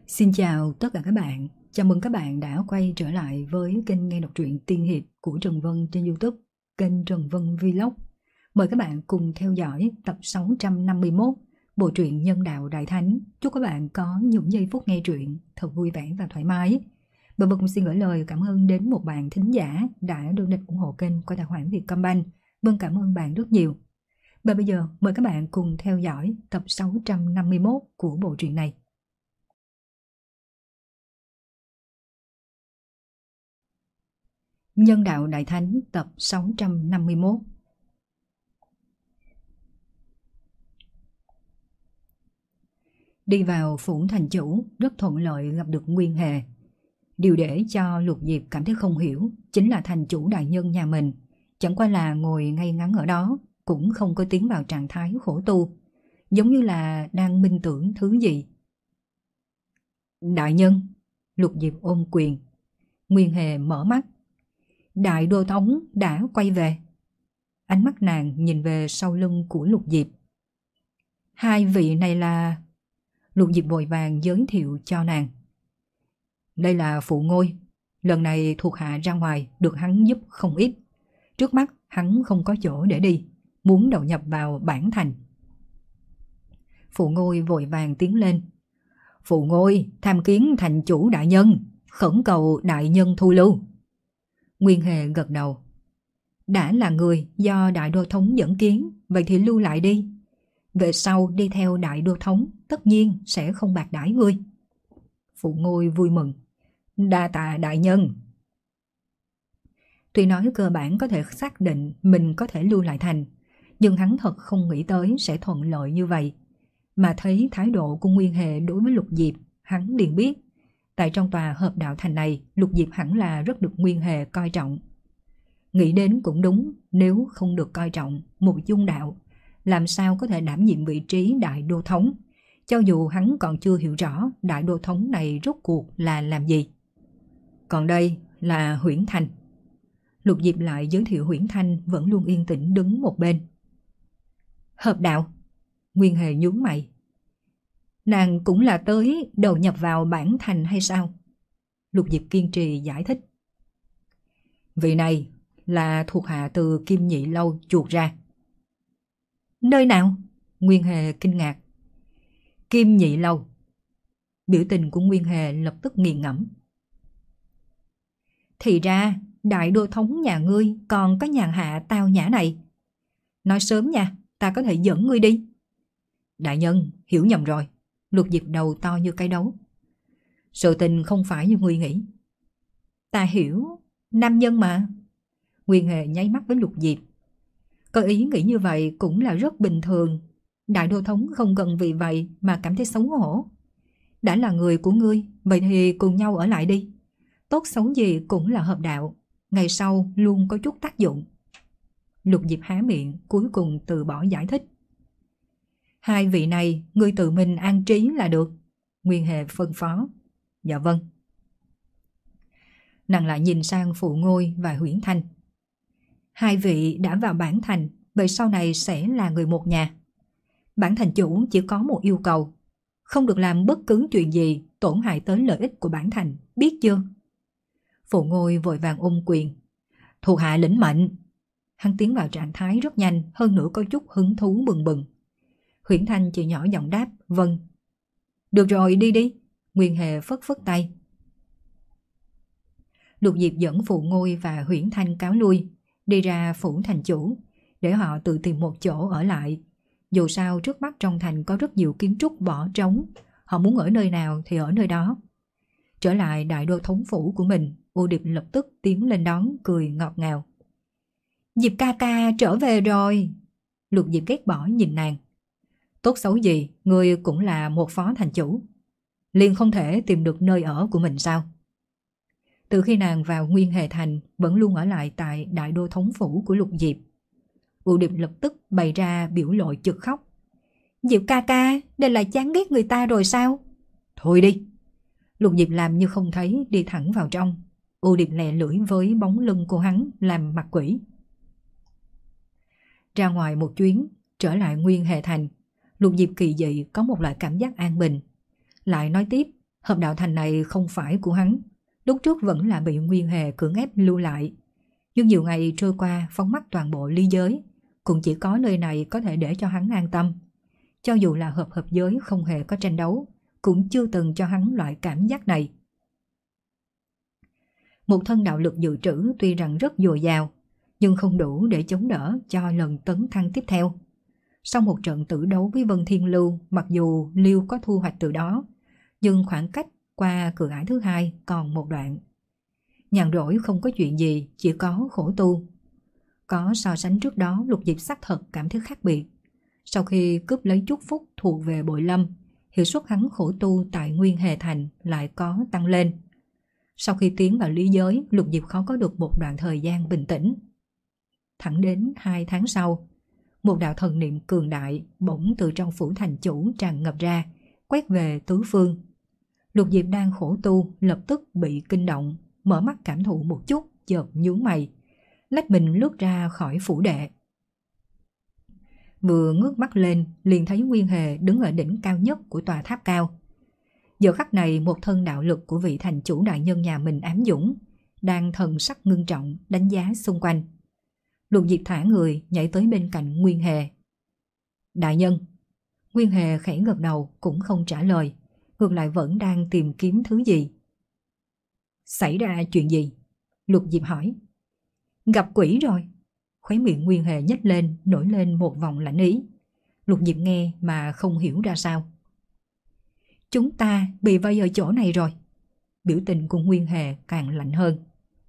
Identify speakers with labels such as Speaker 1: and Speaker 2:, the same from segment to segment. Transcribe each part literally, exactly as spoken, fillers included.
Speaker 1: Xin chào tất cả các bạn, chào mừng các bạn đã quay trở lại với kênh nghe đọc truyện tiên hiệp của Trần Vân trên YouTube, kênh Trần Vân Vlog. Mời các bạn cùng theo dõi tập sáu trăm năm mươi mốt, bộ truyện Nhân Đạo Đại Thánh. Chúc các bạn có những giây phút nghe truyện thật vui vẻ và thoải mái. Và Vân cũng xin gửi lời cảm ơn đến một bạn thính giả đã donate ủng hộ kênh qua tài khoản Vietcombank. Vân cảm ơn bạn rất nhiều. Và bây giờ mời các bạn cùng theo dõi tập sáu trăm năm mươi mốt của bộ truyện này. Nhân Đạo Đại Thánh tập sáu trăm năm mươi mốt. Đi vào phủ thành chủ, rất thuận lợi gặp được Nguyên Hề. Điều để cho Lục Diệp cảm thấy không hiểu chính là thành chủ đại nhân nhà mình chẳng qua là ngồi ngay ngắn ở đó, cũng không có tiến vào trạng thái khổ tu, giống như là đang minh tưởng thứ gì. Đại nhân. Lục Diệp ôm quyền. Nguyên Hề mở mắt. Đại đô thống đã quay về. Ánh mắt nàng nhìn về sau lưng của Lục Diệp. Hai vị này là... Lục Diệp vội vàng giới thiệu cho nàng. Đây là phụ ngôi. Lần này thuộc hạ ra ngoài được hắn giúp không ít. Trước mắt hắn không có chỗ để đi, muốn đầu nhập vào bản thành. Phụ ngôi vội vàng tiến lên. Phụ ngôi tham kiến thành chủ đại nhân, khẩn cầu đại nhân thu lưu. Nguyên Hề gật đầu. Đã là người do đại đô thống dẫn kiến, vậy thì lưu lại đi. Về sau đi theo đại đô thống, tất nhiên sẽ không bạc đãi ngươi. Phụ ngôi vui mừng. Đa tạ đại nhân. Tuy nói cơ bản có thể xác định mình có thể lưu lại thành, nhưng hắn thật không nghĩ tới sẽ thuận lợi như vậy. Mà thấy thái độ của Nguyên Hề đối với Lục Diệp, hắn liền biết tại trong tòa hợp đạo thành này, Lục Diệp hẳn là rất được Nguyên Hề coi trọng. Nghĩ đến cũng đúng, nếu không được coi trọng, một dung đạo làm sao có thể đảm nhiệm vị trí đại đô thống, cho dù hắn còn chưa hiểu rõ đại đô thống này rốt cuộc là làm gì. Còn đây là Huyễn Thanh. Lục Diệp lại giới thiệu Huyễn Thanh vẫn luôn yên tĩnh đứng một bên. Hợp đạo. Nguyên Hề nhướng mày. Nàng cũng là tới đầu nhập vào bản thành hay sao? Lục Diệp kiên trì giải thích. Vị này là thuộc hạ từ Kim Nhị Lâu chuột ra. Nơi nào? Nguyên Hề kinh ngạc. Kim Nhị Lâu. Biểu tình của Nguyên Hề lập tức nghiền ngẫm. Thì ra đại đô thống nhà ngươi còn có nhàn hạ tao nhã này. Nói sớm nha, ta có thể dẫn ngươi đi. Đại nhân hiểu nhầm rồi. Lục Diệp đầu to như cái đấu. Sự tình không phải như ngươi nghĩ. Ta hiểu, nam nhân mà. Nguyên Hề nháy mắt với Lục Diệp. Có ý nghĩ như vậy cũng là rất bình thường. Đại đô thống không cần vì vậy mà cảm thấy xấu hổ. Đã là người của ngươi, vậy thì cùng nhau ở lại đi. Tốt xấu gì cũng là hợp đạo, ngày sau luôn có chút tác dụng. Lục Diệp há miệng, cuối cùng từ bỏ giải thích. Hai vị này ngươi tự mình an trí là được. Nguyên Hề phân phó. Dạ vâng. Nàng lại nhìn sang Phụ Ngôi và Huyễn Thanh. Hai vị đã vào bản thành, vậy sau này sẽ là người một nhà. Bản thành chủ chỉ có một yêu cầu, không được làm bất cứ chuyện gì tổn hại tới lợi ích của bản thành, biết chưa? Phụ Ngôi vội vàng ôm quyền. Thuộc hạ lĩnh mệnh. Hắn tiến vào trạng thái rất nhanh, hơn nữa có chút hứng thú bừng bừng. Huyễn Thanh chỉ nhỏ giọng đáp, vâng. Được rồi, đi đi. Nguyên Hề phất phất tay. Lục Diệp dẫn Phụ Ngôi và Huyễn Thanh cáo lui, đi ra phủ thành chủ, để họ tự tìm một chỗ ở lại. Dù sao trước mắt trong thành có rất nhiều kiến trúc bỏ trống, họ muốn ở nơi nào thì ở nơi đó. Trở lại đại đô thống phủ của mình, U Điệp lập tức tiến lên đón, cười ngọt ngào. Diệp ca ca trở về rồi. Lục Diệp ghét bỏ nhìn nàng. Tốt xấu gì, ngươi cũng là một phó thành chủ, liền không thể tìm được nơi ở của mình sao? Từ khi nàng vào Nguyên Hề thành, vẫn luôn ở lại tại đại đô thống phủ của Lục Diệp. U Điệp lập tức bày ra biểu lộ chực khóc. Diệp ca ca, đây là chán ghét người ta rồi sao? Thôi đi. Lục Diệp làm như không thấy, đi thẳng vào trong. U Điệp lè lưỡi với bóng lưng của hắn, làm mặt quỷ. Ra ngoài một chuyến, trở lại Nguyên Hề thành, Lục Diệp kỳ dị có một loại cảm giác an bình. Lại nói tiếp, Hợp đạo thành này không phải của hắn, lúc trước vẫn là bị Nguyên Hề cưỡng ép lưu lại. Nhưng nhiều ngày trôi qua phóng mắt toàn bộ ly giới, cũng chỉ có nơi này có thể để cho hắn an tâm. Cho dù là hợp hợp giới không hề có tranh đấu, cũng chưa từng cho hắn loại cảm giác này. Một thân đạo lực dự trữ tuy rằng rất dồi dào, nhưng không đủ để chống đỡ cho lần tấn thăng tiếp theo. Sau một trận tử đấu với Vân Thiên Lưu, mặc dù Lưu có thu hoạch từ đó, nhưng khoảng cách qua cửa ải thứ hai còn một đoạn. Nhàn rỗi không có chuyện gì, chỉ có khổ tu. Có so sánh trước đó, Lục Diệp xác thật cảm thấy khác biệt. Sau khi cướp lấy chúc phúc thuộc về Bội Lâm, hiệu suất hắn khổ tu tại Nguyên Hề Thành lại có tăng lên. Sau khi tiến vào lý giới, Lục Diệp khó có được một đoạn thời gian bình tĩnh. Thẳng đến hai tháng sau, một đạo thần niệm cường đại bỗng từ trong phủ thành chủ tràn ngập ra, quét về tứ phương. Lục Diệp đang khổ tu lập tức bị kinh động, mở mắt cảm thụ một chút, chợt nhướng mày, lách mình lướt ra khỏi phủ đệ. Vừa ngước mắt lên, liền thấy Nguyên Hề đứng ở đỉnh cao nhất của tòa tháp cao. Giờ khắc này, một thân đạo lực của vị thành chủ đại nhân nhà mình ám dũng, đang thần sắc ngưng trọng đánh giá xung quanh. Lục Diệp thả người nhảy tới bên cạnh Nguyên Hề. Đại nhân. Nguyên Hề khẽ gật đầu cũng không trả lời, ngược lại vẫn đang tìm kiếm thứ gì. Xảy ra chuyện gì? Lục Diệp hỏi. Gặp quỷ rồi. Khóe miệng Nguyên Hề nhếch lên, nổi lên một vòng lạnh ý. Lục Diệp nghe mà không hiểu ra sao. Chúng ta bị vây ở chỗ này rồi. Biểu tình của Nguyên Hề càng lạnh hơn.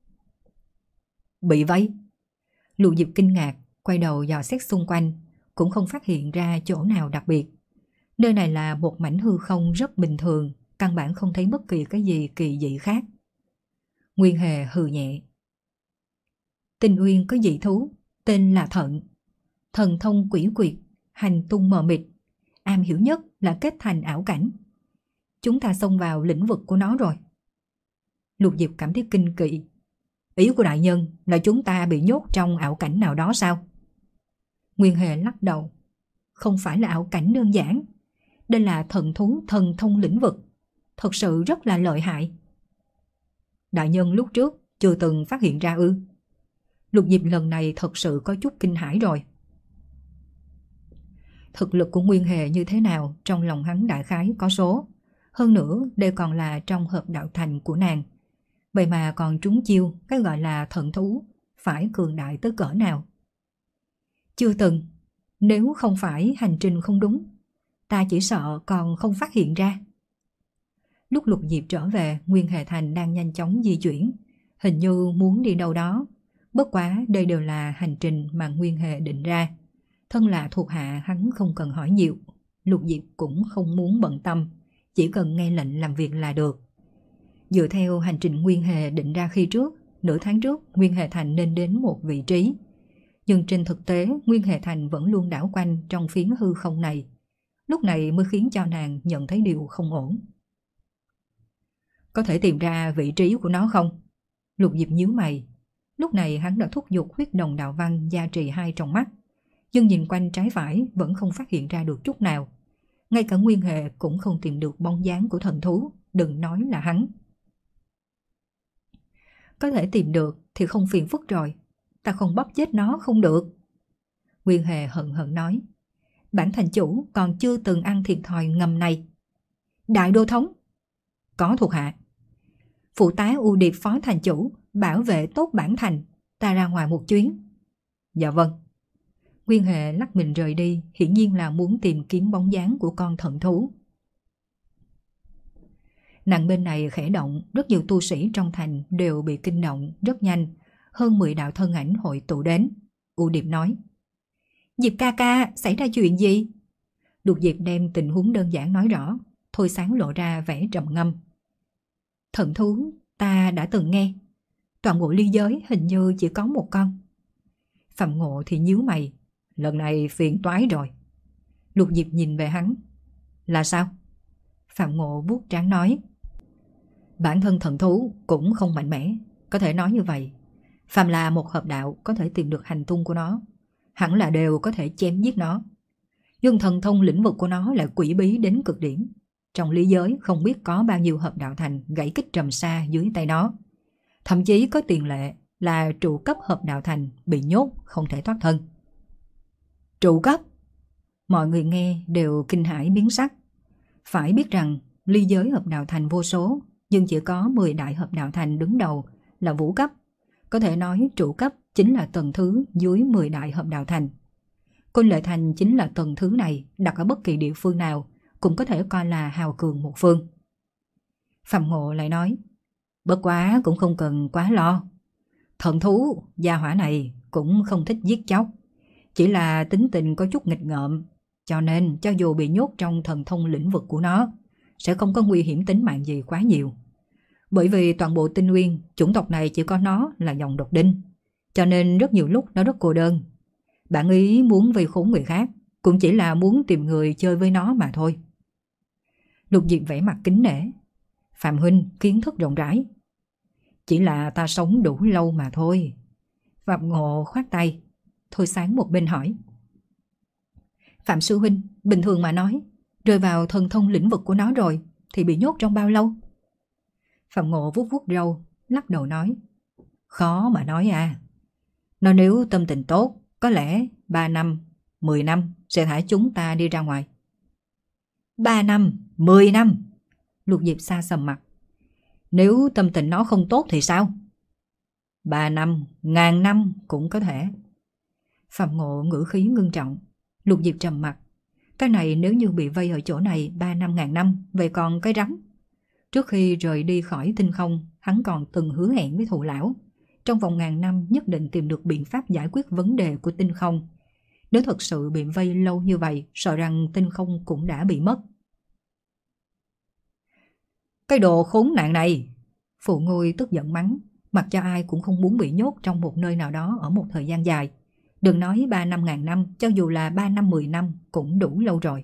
Speaker 1: Bị vây? Lục Diệp kinh ngạc, quay đầu dò xét xung quanh, cũng không phát hiện ra chỗ nào đặc biệt. Nơi này là một mảnh hư không rất bình thường, căn bản không thấy bất kỳ cái gì kỳ dị khác. Nguyên Hề hừ nhẹ. Tinh Uyên có dị thú, tên là Thận. Thần thông quỷ quyệt, hành tung mờ mịt, am hiểu nhất là kết thành ảo cảnh. Chúng ta xông vào lĩnh vực của nó rồi. Lục Diệp cảm thấy kinh kỵ. Ý của đại nhân là chúng ta bị nhốt trong ảo cảnh nào đó sao? Nguyên Hề lắc đầu. Không phải là ảo cảnh đơn giản. Đây là thần thú thần thông lĩnh vực. Thật sự rất là lợi hại. Đại nhân lúc trước chưa từng phát hiện ra ư? Lục Diệp lần này thật sự có chút kinh hãi rồi. Thực lực của Nguyên Hề như thế nào trong lòng hắn đại khái có số. Hơn nữa đây còn là trong hợp đạo thành của nàng. Vậy mà còn trúng chiêu cái gọi là thần thú, phải cường đại tới cỡ nào? Chưa từng. Nếu không phải hành trình không đúng, ta chỉ sợ còn không phát hiện ra. Lúc Lục Diệp trở về, Nguyên Hề Thành đang nhanh chóng di chuyển, hình như muốn đi đâu đó. Bất quá đây đều là hành trình mà Nguyên Hề định ra. Thân là thuộc hạ hắn không cần hỏi nhiều. Lục Diệp cũng không muốn bận tâm, chỉ cần nghe lệnh làm việc là được. Dựa theo hành trình Nguyên Hề định ra khi trước, nửa tháng trước Nguyên Hề Thành nên đến một vị trí. Nhưng trên thực tế Nguyên Hề Thành vẫn luôn đảo quanh trong phiến hư không này. Lúc này mới khiến cho nàng nhận thấy điều không ổn. Có thể tìm ra vị trí của nó không? Lục Diệp nhíu mày. Lúc này hắn đã thúc giục huyết đồng đạo văn gia trì hai trong mắt. Nhưng nhìn quanh trái phải vẫn không phát hiện ra được chút nào. Ngay cả Nguyên Hề cũng không tìm được bóng dáng của thần thú, đừng nói là hắn. Có thể tìm được thì không phiền phức rồi. Ta không bóp chết nó không được. Nguyên Hề hận hận nói. Bản thành chủ còn chưa từng ăn thiệt thòi ngầm này. Đại đô thống. Có thuộc hạ. Phụ tá U Điệp phó thành chủ, bảo vệ tốt bản thành. Ta ra ngoài một chuyến. Dạ vâng. Nguyên Hề lắc mình rời đi, hiển nhiên là muốn tìm kiếm bóng dáng của con thần thú. Nàng bên này khẽ động, rất nhiều tu sĩ trong thành đều bị kinh động rất nhanh. Hơn mười đạo thân ảnh hội tụ đến. U Điệp nói. Diệp ca ca, xảy ra chuyện gì? Lục Diệp đem tình huống đơn giản nói rõ. Thôi Sáng lộ ra vẻ trầm ngâm. Thần thú, ta đã từng nghe. Toàn bộ ly giới hình như chỉ có một con. Phạm Ngộ thì nhíu mày. Lần này phiền toái rồi. Lục Diệp nhìn về hắn. Là sao? Phạm Ngộ vuốt trán nói. Bản thân thần thú cũng không mạnh mẽ. Có thể nói như vậy. Phàm là một hợp đạo có thể tìm được hành tung của nó, hẳn là đều có thể chém giết nó. Nhưng thần thông lĩnh vực của nó lại quỷ bí đến cực điểm. Trong lý giới không biết có bao nhiêu hợp đạo thành gãy kích trầm sa dưới tay nó. Thậm chí có tiền lệ là trụ cấp hợp đạo thành bị nhốt không thể thoát thân. Trụ cấp? Mọi người nghe đều kinh hãi biến sắc. Phải biết rằng ly giới hợp đạo thành vô số, nhưng chỉ có mười đại hợp đạo thành đứng đầu là vũ cấp. Có thể nói trụ cấp chính là tầng thứ dưới mười đại hợp đạo thành. Côn Lệ Thành chính là tầng thứ này, đặt ở bất kỳ địa phương nào cũng có thể coi là hào cường một phương. Phạm Ngộ lại nói, bất quá cũng không cần quá lo. Thần thú gia hỏa này cũng không thích giết chóc, chỉ là tính tình có chút nghịch ngợm, cho nên cho dù bị nhốt trong thần thông lĩnh vực của nó, sẽ không có nguy hiểm tính mạng gì quá nhiều. Bởi vì toàn bộ Tinh Nguyên, chủng tộc này chỉ có nó là dòng độc đinh, cho nên rất nhiều lúc nó rất cô đơn. Bạn ý muốn vây khốn người khác, cũng chỉ là muốn tìm người chơi với nó mà thôi. Lục Diệp vẻ mặt kính nể, Phạm huynh kiến thức rộng rãi. Chỉ là ta sống đủ lâu mà thôi. Phạm Ngộ khoát tay. Thôi Sáng một bên hỏi, Phạm sư huynh, bình thường mà nói, rơi vào thần thông lĩnh vực của nó rồi thì bị nhốt trong bao lâu? Phạm Ngộ vuốt vuốt râu, lắc đầu nói, khó mà nói à. Nó nếu tâm tình tốt, có lẽ ba năm, mười năm sẽ thả chúng ta đi ra ngoài. Ba năm, mười năm? Lục Diệp xa sầm mặt. Nếu tâm tình nó không tốt thì sao? Ba năm, ngàn năm cũng có thể. Phạm Ngộ ngữ khí ngưng trọng. Lục Diệp trầm mặt. Cái này nếu như bị vây ở chỗ này ba năm ngàn năm, vậy còn cái rắm. Trước khi rời đi khỏi tinh không, hắn còn từng hứa hẹn với Thụ Lão, trong vòng ngàn năm nhất định tìm được biện pháp giải quyết vấn đề của tinh không. Nếu thật sự bị vây lâu như vậy, sợ rằng tinh không cũng đã bị mất. Cái đồ khốn nạn này! Phụ Ngôi tức giận mắng, mặc cho ai cũng không muốn bị nhốt trong một nơi nào đó ở một thời gian dài. Đừng nói ba năm ngàn năm, cho dù là ba năm mười năm cũng đủ lâu rồi.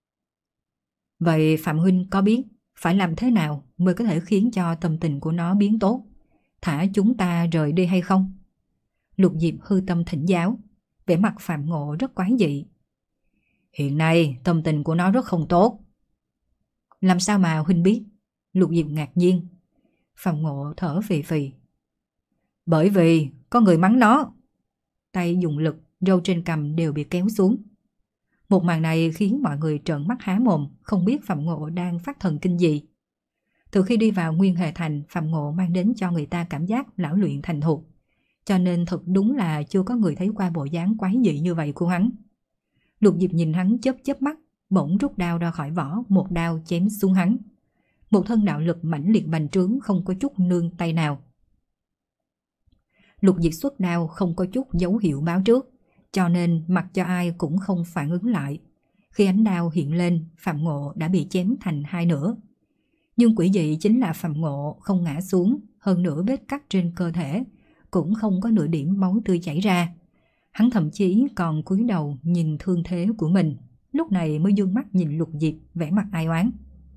Speaker 1: Vậy Phạm huynh có biết phải làm thế nào mới có thể khiến cho tâm tình của nó biến tốt, thả chúng ta rời đi hay không? Lục Diệp hư tâm thỉnh giáo, vẻ mặt Phạm Ngộ rất quái dị. Hiện nay tâm tình của nó rất không tốt. Làm sao mà huynh biết? Lục Diệp ngạc nhiên. Phạm Ngộ thở phì phì. Bởi vì có người mắng nó. Tay dùng lực, râu trên cằm đều bị kéo xuống. Một màn này khiến mọi người trợn mắt há mồm, không biết Phạm Ngộ đang phát thần kinh gì. Từ khi đi vào Nguyên Hệ Thành, Phạm Ngộ mang đến cho người ta cảm giác lão luyện thành thục, cho nên thật đúng là chưa có người thấy qua bộ dáng quái dị như vậy của hắn. Lục Diệp nhìn hắn chớp chớp mắt, bỗng rút đao ra khỏi vỏ, một đao chém xuống hắn. Một thân đạo lực mãnh liệt bành trướng, không có chút nương tay nào. Lục Diệp xuất đao không có chút dấu hiệu báo trước, cho nên mặc cho ai cũng không phản ứng lại. Khi ánh đao hiện lên, Phạm Ngộ đã bị chém thành hai nửa. Nhưng quỷ dị chính là Phạm Ngộ không ngã xuống, hơn nữa vết cắt trên cơ thể cũng không có nửa điểm máu tươi chảy ra. Hắn thậm chí còn cúi đầu nhìn thương thế của mình, lúc này mới dương mắt nhìn Lục Diệp vẻ mặt ai oán.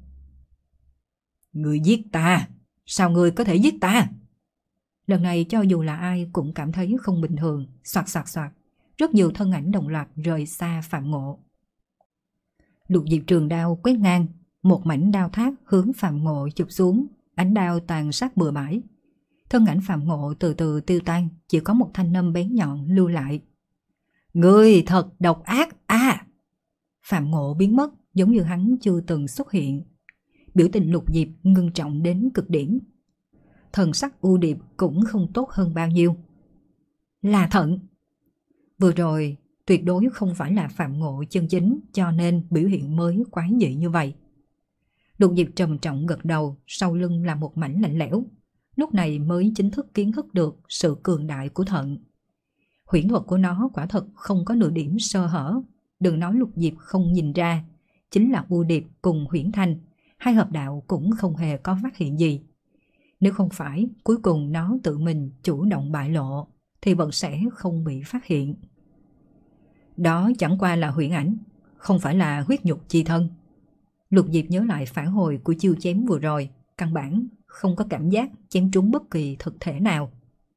Speaker 1: Người giết ta! Sao người có thể giết ta? Lần này cho dù là ai cũng cảm thấy không bình thường, soạt soạt soạt. Rất nhiều thân ảnh đồng loạt rời xa Phạm Ngộ. Lục Diệp trường đao quét ngang, một mảnh đao thác hướng Phạm Ngộ chụp xuống, ánh đao tàn sát bừa bãi. Thân ảnh Phạm Ngộ từ từ tiêu tan, chỉ có một thanh âm bén nhọn lưu lại. Ngươi thật độc ác à! Phạm Ngộ biến mất, giống như hắn chưa từng xuất hiện. Biểu tình Lục Diệp ngưng trọng đến cực điểm. Thần sắc U Điệp cũng không tốt hơn bao nhiêu. Là thận! Vừa rồi tuyệt đối không phải là Phạm Ngộ chân chính, cho nên biểu hiện mới quái dị như vậy. Lục Diệp trầm trọng gật đầu, sau lưng là một mảnh lạnh lẽo. Lúc này mới chính thức kiến thức được sự cường đại của thận. Huyễn thuật của nó quả thật không có nửa điểm sơ hở. Đừng nói Lục Diệp không nhìn ra, chính là U Điệp cùng Huyễn Thanh, hai hợp đạo cũng không hề có phát hiện gì. Nếu không phải cuối cùng nó tự mình chủ động bại lộ, thì vẫn sẽ không bị phát hiện. Đó chẳng qua là huyễn ảnh, không phải là huyết nhục chi thân. Lục Diệp nhớ lại phản hồi của chiêu chém vừa rồi, căn bản không có cảm giác chém trúng bất kỳ thực thể nào.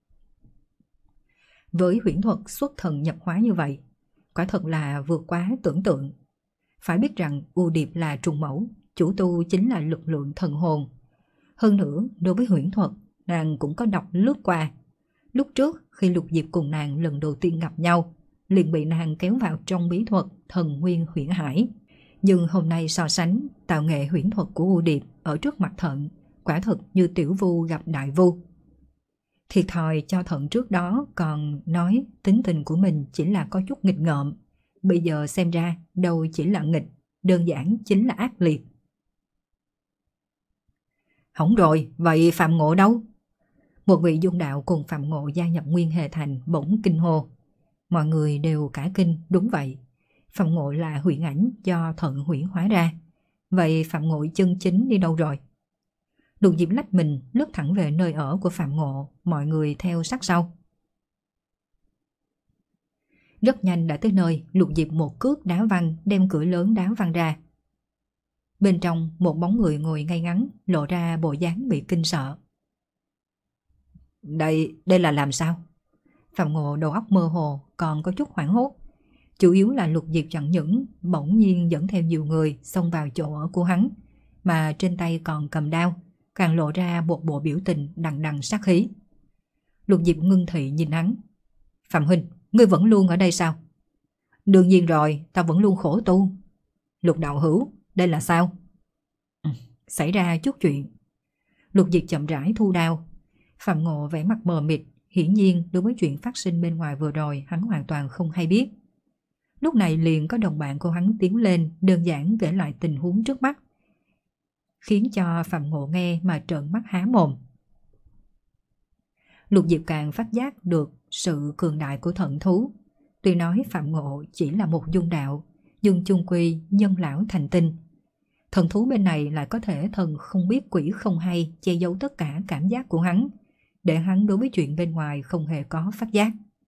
Speaker 1: Với huyễn thuật xuất thần nhập hóa như vậy, quả thật là vượt quá tưởng tượng. Phải biết rằng U Điệp là trùng mẫu, chủ tu chính là lực lượng thần hồn. Hơn nữa, đối với huyễn thuật, nàng cũng có đọc lướt qua. Lúc trước, khi Lục Diệp cùng nàng lần đầu tiên gặp nhau, liền bị nàng kéo vào trong bí thuật thần nguyên huyễn hải. Nhưng hôm nay so sánh, tạo nghệ huyễn thuật của U Điệp ở trước mặt Thận, quả thực như tiểu vu gặp đại vu. Thiệt thòi cho Thận trước đó còn nói tính tình của mình chỉ là có chút nghịch ngợm. Bây giờ xem ra đâu chỉ là nghịch, đơn giản chính là ác liệt. Hỏng rồi, vậy Phạm Ngộ đâu? Một vị dung đạo cùng Phạm Ngộ gia nhập Nguyên Hề Thành bỗng kinh hô. Mọi người đều cả kinh, đúng vậy. Phạm Ngộ là huyễn ảnh do Thận huyễn hóa ra. Vậy Phạm Ngộ chân chính đi đâu rồi? Lục Diệp lách mình lướt thẳng về nơi ở của Phạm Ngộ, mọi người theo sát sau. Rất nhanh đã tới nơi, Lục Diệp một cước đá văng, đem cửa lớn đá văng ra. Bên trong một bóng người ngồi ngay ngắn, lộ ra bộ dáng bị kinh sợ. Đây, đây là làm sao? Phạm Ngộ đầu óc mơ hồ, còn có chút hoảng hốt. Chủ yếu là Lục Diệp chẳng những bỗng nhiên dẫn theo nhiều người xông vào chỗ ở của hắn, mà trên tay còn cầm đao, càng lộ ra một bộ biểu tình đằng đằng sát khí. Lục Diệp ngưng thị nhìn hắn. Phạm huynh, ngươi vẫn luôn ở đây sao? Đương nhiên rồi, ta vẫn luôn khổ tu. Lục đạo hữu, đây là sao? Ừ, xảy ra chút chuyện. Lục Diệp chậm rãi thu đao. Phạm Ngộ vẻ mặt mờ mịt, hiển nhiên đối với chuyện phát sinh bên ngoài vừa rồi hắn hoàn toàn không hay biết. Lúc này liền có đồng bạn của hắn tiến lên, đơn giản kể lại tình huống trước mắt, khiến cho Phạm Ngộ nghe mà trợn mắt há mồm. Lục Diệp càng phát giác được sự cường đại của thần thú. Tuy nói Phạm Ngộ chỉ là một dung đạo, nhưng chung quy nhân lão thành tinh. Thần thú bên này lại có thể thần không biết quỷ không hay che giấu tất cả cảm giác của hắn, để hắn đối với chuyện bên ngoài không hề có phát giác.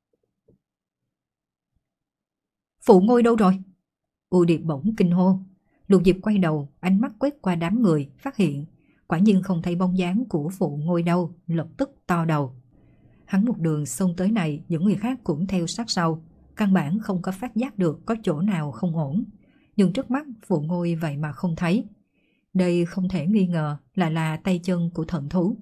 Speaker 1: Phụ Ngôi đâu rồi? U Điệp bỗng kinh hô. Lục Diệp quay đầu, ánh mắt quét qua đám người, phát hiện quả nhiên không thấy bóng dáng của Phụ Ngôi đâu, lập tức to đầu. Hắn một đường xông tới này, những người khác cũng theo sát sau, căn bản không có phát giác được có chỗ nào không ổn. Nhưng trước mắt Phụ Ngôi vậy mà không thấy. Đây không thể nghi ngờ là là tay chân của thần thú.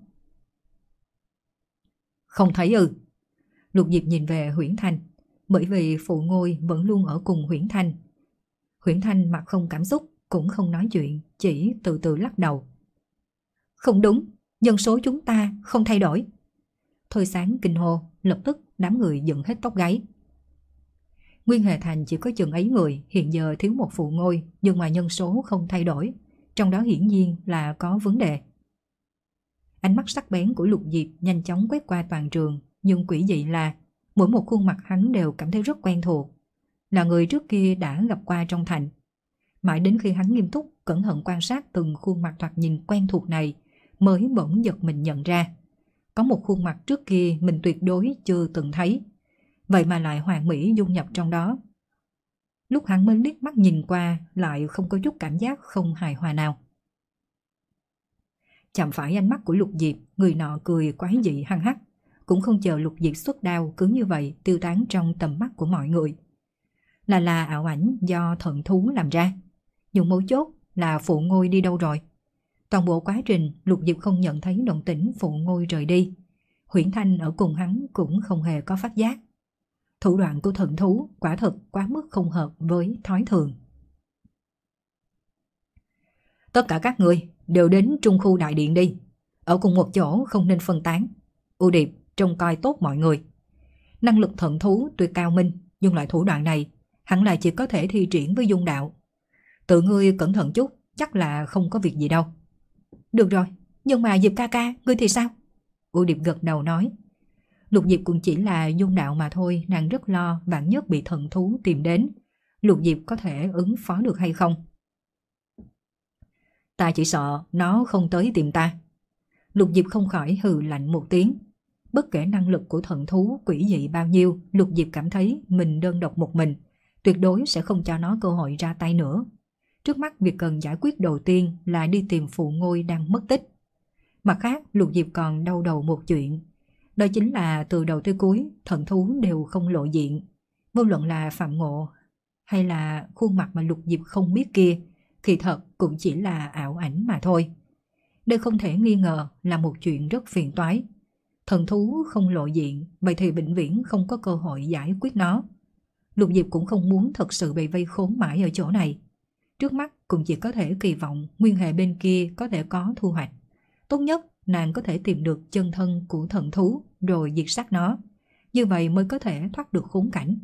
Speaker 1: Không thấy ư? Lục Diệp nhìn về Huyễn Thanh, bởi vì Phụ Ngôi vẫn luôn ở cùng Huyễn Thanh. Huyễn Thanh mặt không cảm xúc, cũng không nói chuyện, chỉ từ từ lắc đầu. Không đúng, nhân số chúng ta không thay đổi. Thôi Sáng kinh hô, lập tức đám người dựng hết tóc gáy. Nguyên Hề Thành chỉ có chừng ấy người, hiện giờ thiếu một Phụ Ngôi, nhưng mà nhân số không thay đổi, trong đó hiển nhiên là có vấn đề. Ánh mắt sắc bén của Lục Diệp nhanh chóng quét qua toàn trường, nhưng quỷ dị là mỗi một khuôn mặt hắn đều cảm thấy rất quen thuộc, là người trước kia đã gặp qua trong thành. Mãi đến khi hắn nghiêm túc, cẩn thận quan sát từng khuôn mặt thoạt nhìn quen thuộc này, mới bỗng giật mình nhận ra. Có một khuôn mặt trước kia mình tuyệt đối chưa từng thấy, vậy mà lại hoàn mỹ dung nhập trong đó. Lúc hắn mới liếc mắt nhìn qua, lại không có chút cảm giác không hài hòa nào. Chạm phải ánh mắt của Lục Diệp, người nọ cười quái dị hăng hắc, cũng không chờ Lục Diệp xuất đao, cứ như vậy tiêu tán trong tầm mắt của mọi người. Là là ảo ảnh do thần thú làm ra, nhưng mấu chốt là Phụ Ngôi đi đâu rồi? Toàn bộ quá trình Lục Diệp không nhận thấy động tĩnh Phụ Ngôi rời đi. Huyễn Thanh ở cùng hắn cũng không hề có phát giác. Thủ đoạn của thần thú quả thật quá mức không hợp với thói thường. Tất cả các người đều đến Trung khu đại điện đi, ở cùng một chỗ không nên phân tán. U Điệp trông coi tốt mọi người. Năng lực thần thú tuy cao minh, nhưng loại thủ đoạn này hẳn là chỉ có thể thi triển với dung đạo. Tự ngươi cẩn thận chút, chắc là không có việc gì đâu. Được rồi, nhưng mà Diệp ca ca, ngươi thì sao? U Điệp gật đầu nói. Lục Diệp cũng chỉ là dung đạo mà thôi, nàng rất lo vạn nhất bị thần thú tìm đến, Lục Diệp có thể ứng phó được hay không? Ta chỉ sợ nó không tới tìm ta. Lục Diệp không khỏi hừ lạnh một tiếng. Bất kể năng lực của thần thú quỷ dị bao nhiêu, Lục Diệp cảm thấy mình đơn độc một mình, tuyệt đối sẽ không cho nó cơ hội ra tay nữa. Trước mắt việc cần giải quyết đầu tiên là đi tìm Phụ Ngôi đang mất tích. Mặt khác, Lục Diệp còn đau đầu một chuyện. Đó chính là từ đầu tới cuối, thần thú đều không lộ diện. Vô luận là Phạm Ngộ hay là khuôn mặt mà Lục Diệp không biết kia, kỳ thật cũng chỉ là ảo ảnh mà thôi. Đây không thể nghi ngờ là một chuyện rất phiền toái. Thần thú không lộ diện, vậy thì vĩnh viễn không có cơ hội giải quyết nó. Lục Diệp cũng không muốn thật sự bị vây khốn mãi ở chỗ này. Trước mắt cũng chỉ có thể kỳ vọng Nguyên Hề bên kia có thể có thu hoạch. Tốt nhất nàng có thể tìm được chân thân của thần thú rồi diệt sát nó. Như vậy mới có thể thoát được khốn cảnh.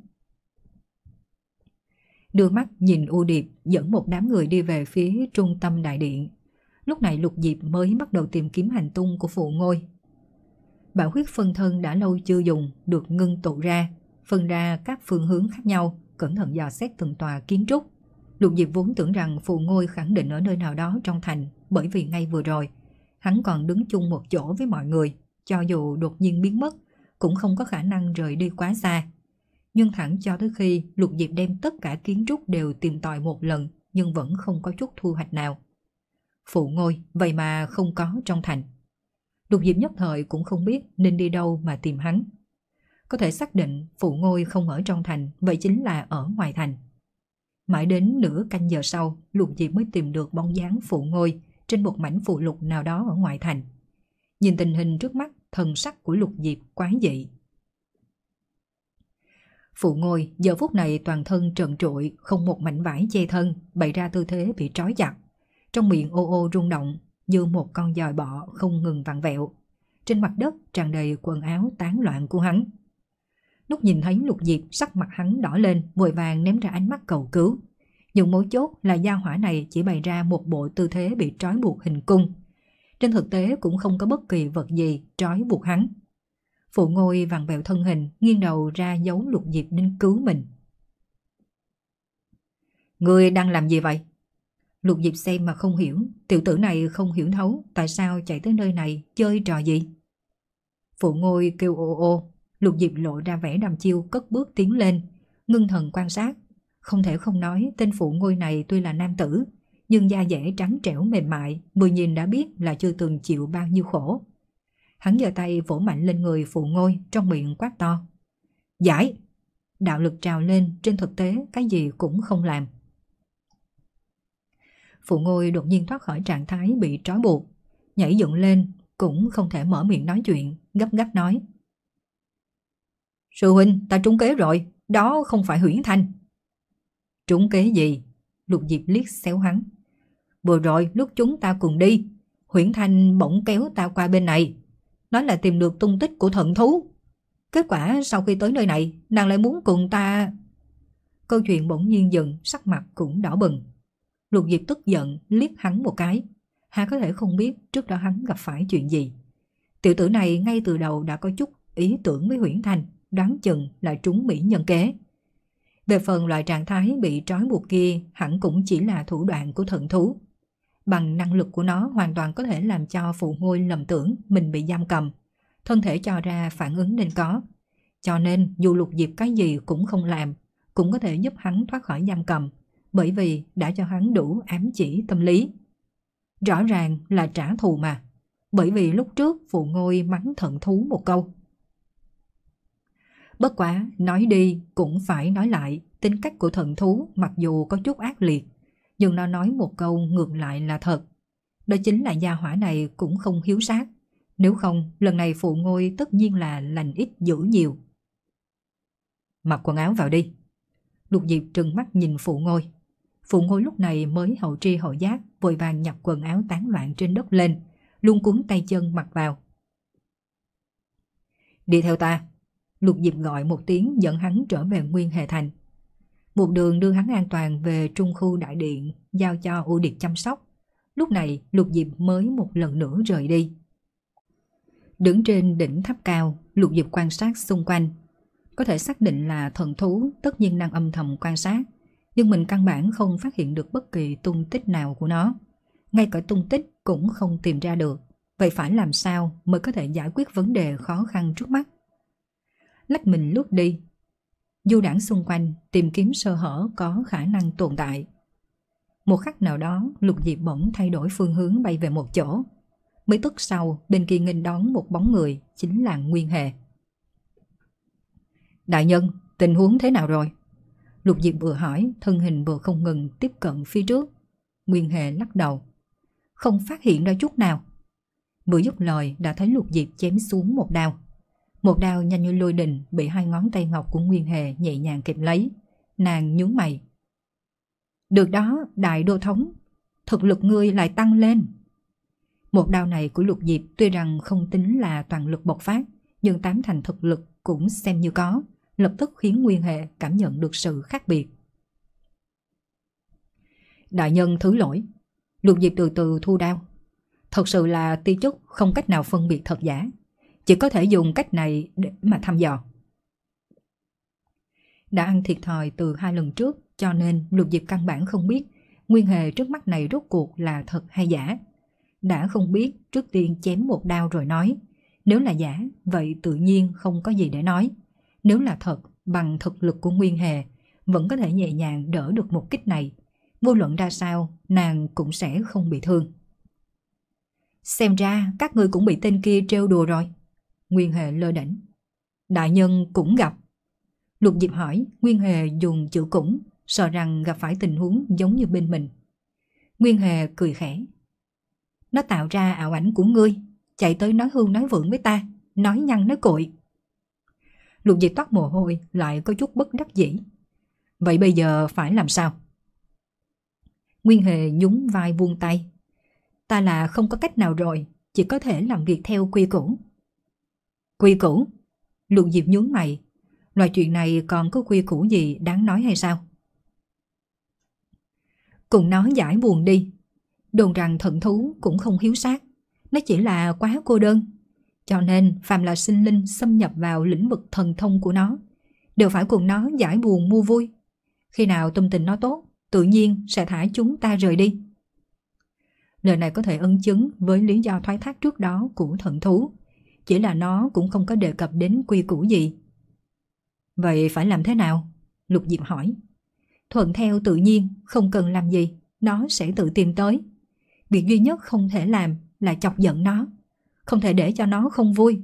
Speaker 1: Đưa mắt nhìn U Điệp dẫn một đám người đi về phía trung tâm đại điện. Lúc này Lục Diệp mới bắt đầu tìm kiếm hành tung của Phụ Ngôi. Bảo huyết phân thân đã lâu chưa dùng, được ngưng tụ ra, phân ra các phương hướng khác nhau, cẩn thận dò xét từng tòa kiến trúc. Lục Diệp vốn tưởng rằng Phụ Ngôi khẳng định ở nơi nào đó trong thành, bởi vì ngay vừa rồi, hắn còn đứng chung một chỗ với mọi người, cho dù đột nhiên biến mất, cũng không có khả năng rời đi quá xa. Nhưng thẳng cho tới khi Lục Diệp đem tất cả kiến trúc đều tìm tòi một lần, nhưng vẫn không có chút thu hoạch nào. Phụ Ngôi vậy mà không có trong thành. Lục Diệp nhất thời cũng không biết nên đi đâu mà tìm hắn. Có thể xác định Phụ Ngôi không ở trong thành, vậy chính là ở ngoài thành. Mãi đến nửa canh giờ sau, Lục Diệp mới tìm được bóng dáng Phụ Ngôi trên một mảnh phụ lục nào đó ở ngoài thành. Nhìn tình hình trước mắt, thần sắc của Lục Diệp quái dị. Phụ Ngôi giờ phút này toàn thân trần trụi, không một mảnh vải che thân, bày ra tư thế bị trói chặt. Trong miệng ô ô rung động, như một con giòi bọ không ngừng vặn vẹo. Trên mặt đất tràn đầy quần áo tán loạn của hắn. Lúc nhìn thấy Lục Diệp, sắc mặt hắn đỏ lên, vội vàng ném ra ánh mắt cầu cứu. Nhưng mấu chốt là gia hỏa này chỉ bày ra một bộ tư thế bị trói buộc hình cung. Trên thực tế cũng không có bất kỳ vật gì trói buộc hắn. Phụ Ngôi vặn vẹo thân hình, nghiêng đầu ra dấu Lục Diệp nên cứu mình. Ngươi đang làm gì vậy? Lục Diệp xem mà không hiểu, tiểu tử này không hiểu thấu tại sao chạy tới nơi này chơi trò gì. Phụ Ngôi kêu ô ô, Lục Diệp lộ ra vẻ đăm chiêu, cất bước tiến lên, ngưng thần quan sát. Không thể không nói tên Phụ Ngôi này tuy là nam tử, nhưng da dẻ trắng trẻo mềm mại, vừa nhìn đã biết là chưa từng chịu bao nhiêu khổ. Hắn giơ tay vỗ mạnh lên người Phụ Ngôi, trong miệng quát to. Giải! Đạo lực trào lên, trên thực tế cái gì cũng không làm. Phụ Ngôi đột nhiên thoát khỏi trạng thái bị trói buộc, nhảy dựng lên, cũng không thể mở miệng nói chuyện, gấp gáp nói. Sư huynh, ta trúng kế rồi, đó không phải Huyễn Thanh. Trúng kế gì? Lục Diệp liếc xéo hắn. Vừa rồi lúc chúng ta cùng đi, Huyễn Thanh bỗng kéo ta qua bên này, nói là tìm được tung tích của thần thú. Kết quả sau khi tới nơi này, nàng lại muốn cùng ta... Câu chuyện bỗng nhiên dừng, sắc mặt cũng đỏ bừng. Lục Diệp tức giận liếc hắn một cái. Hà có thể không biết trước đó hắn gặp phải chuyện gì. Tiểu tử này ngay từ đầu đã có chút ý tưởng với Huyễn Thanh, đoán chừng là trúng mỹ nhân kế. Về phần loại trạng thái bị trói buộc kia, hẳn cũng chỉ là thủ đoạn của thần thú. Bằng năng lực của nó hoàn toàn có thể làm cho Phụ Ngôi lầm tưởng mình bị giam cầm, thân thể cho ra phản ứng nên có. Cho nên dù Lục Diệp cái gì cũng không làm, cũng có thể giúp hắn thoát khỏi giam cầm, bởi vì đã cho hắn đủ ám chỉ tâm lý. Rõ ràng là trả thù mà, bởi vì lúc trước Phụ Ngôi mắng thần thú một câu. Bất quá, nói đi cũng phải nói lại, tính cách của thần thú mặc dù có chút ác liệt, nhưng nó nói một câu ngược lại là thật. Đó chính là gia hỏa này cũng không hiếu sát. Nếu không, lần này Phụ Ngôi tất nhiên là lành ít dữ nhiều. Mặc quần áo vào đi. Lục Diệp trừng mắt nhìn Phụ Ngôi. Phụ Ngôi lúc này mới hậu tri hậu giác, vội vàng nhặt quần áo tán loạn trên đất lên, luống cuống tay chân mặc vào. Đi theo ta. Lục Diệp gọi một tiếng dẫn hắn trở về Nguyên Hề Thành. Một đường đưa hắn an toàn về trung khu đại điện, giao cho U Điệp chăm sóc. Lúc này Lục Diệp mới một lần nữa rời đi. Đứng trên đỉnh tháp cao, Lục Diệp quan sát xung quanh. Có thể xác định là thần thú, tất nhiên đang âm thầm quan sát, nhưng mình căn bản không phát hiện được bất kỳ tung tích nào của nó. Ngay cả tung tích cũng không tìm ra được. Vậy phải làm sao mới có thể giải quyết vấn đề khó khăn trước mắt? Lách mình lướt đi, du đãng xung quanh, tìm kiếm sơ hở có khả năng tồn tại. Một khắc nào đó, Lục Diệp bỗng thay đổi phương hướng bay về một chỗ. Mấy tức sau, bên kia nghênh đón một bóng người, chính là Nguyên Hề. Đại nhân, tình huống thế nào rồi? Lục Diệp vừa hỏi, thân hình vừa không ngừng tiếp cận phía trước. Nguyên Hề lắc đầu. Không phát hiện ra chút nào. Vừa dứt lời đã thấy Lục Diệp chém xuống một đao. Một đao nhanh như lôi đình bị hai ngón tay ngọc của Nguyên Hề nhẹ nhàng kẹp lấy. Nàng nhướng mày. Được đó, Đại Đô Thống, thực lực ngươi lại tăng lên. Một đao này của Lục Diệp tuy rằng không tính là toàn lực bộc phát, nhưng tám thành thực lực cũng xem như có, lập tức khiến Nguyên Hề cảm nhận được sự khác biệt. Đại nhân thứ lỗi. Lục Diệp từ từ thu đao. Thật sự là ti chức không cách nào phân biệt thật giả, chỉ có thể dùng cách này để mà thăm dò. Đã ăn thiệt thòi từ hai lần trước, cho nên Lục Diệp căn bản không biết Nguyên Hề trước mắt này rốt cuộc là thật hay giả. Đã không biết, trước tiên chém một đao rồi nói. Nếu là giả, vậy tự nhiên không có gì để nói. Nếu là thật, bằng thực lực của Nguyên Hề, vẫn có thể nhẹ nhàng đỡ được một kích này. Vô luận ra sao, nàng cũng sẽ không bị thương. Xem ra các ngươi cũng bị tên kia trêu đùa rồi. Nguyên Hề lơ đễnh. Đại nhân cũng gặp. Lục Diệp hỏi. Nguyên Hề dùng chữ cũng, sợ rằng gặp phải tình huống giống như bên mình. Nguyên Hề cười khẽ. Nó tạo ra ảo ảnh của ngươi, chạy tới nói hưu nói vượng với ta, nói nhăn nói cội. Lục Diệp toát mồ hôi, lại có chút bất đắc dĩ. Vậy bây giờ phải làm sao? Nguyên Hề nhún vai buông tay. Ta là không có cách nào rồi, chỉ có thể làm việc theo quy củ. Quy củ? Lục Diệp nhướng mày. Loại chuyện này còn có quy củ gì đáng nói hay sao? Cùng nó giải buồn đi. Đồn rằng thận thú cũng không hiếu sát, nó chỉ là quá cô đơn. Cho nên phàm là sinh linh xâm nhập vào lĩnh vực thần thông của nó đều phải cùng nó giải buồn mua vui. Khi nào tâm tình nó tốt, tự nhiên sẽ thả chúng ta rời đi. Lời này có thể ấn chứng với lý do thoái thác trước đó của thận thú, chỉ là nó cũng không có đề cập đến quy củ gì. Vậy phải làm thế nào? Lục Diệp hỏi. Thuận theo tự nhiên, không cần làm gì, nó sẽ tự tìm tới. Việc duy nhất không thể làm là chọc giận nó, không thể để cho nó không vui.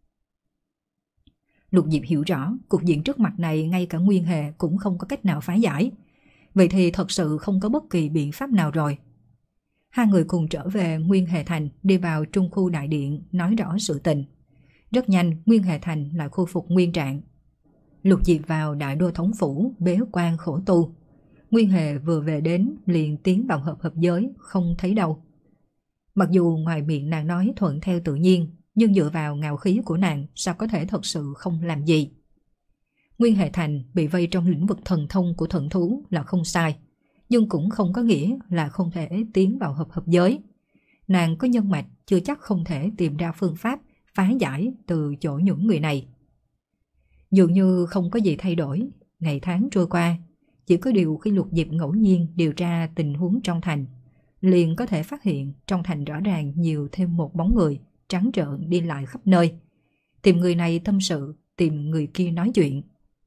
Speaker 1: Lục Diệp hiểu rõ, cục diện trước mặt này ngay cả Nguyên Hề cũng không có cách nào phá giải. Vậy thì thật sự không có bất kỳ biện pháp nào rồi. Hai người cùng trở về Nguyên Hề Thành, đi vào trung khu đại điện, nói rõ sự tình. Rất nhanh, Nguyên Hề Thành lại khôi phục nguyên trạng. Lục Diệp vào Đại Đô Thống Phủ, bế quan khổ tu. Nguyên Hề vừa về đến, liền tiến vào hợp hợp giới, không thấy đâu. Mặc dù ngoài miệng nàng nói thuận theo tự nhiên, nhưng dựa vào ngạo khí của nàng, sao có thể thật sự không làm gì. Nguyên Hề Thành bị vây trong lĩnh vực thần thông của thần thú là không sai, nhưng cũng không có nghĩa là không thể tiến vào hợp hợp giới. Nàng có nhân mạch, chưa chắc không thể tìm ra phương pháp phá giải từ chỗ những người này. Dường như không có gì thay đổi, ngày tháng trôi qua, chỉ có điều khi Lục Diệp ngẫu nhiên điều tra tình huống trong thành, liền có thể phát hiện trong thành rõ ràng nhiều thêm một bóng người trắng trợn đi lại khắp nơi, tìm người này tâm sự, tìm người kia nói chuyện.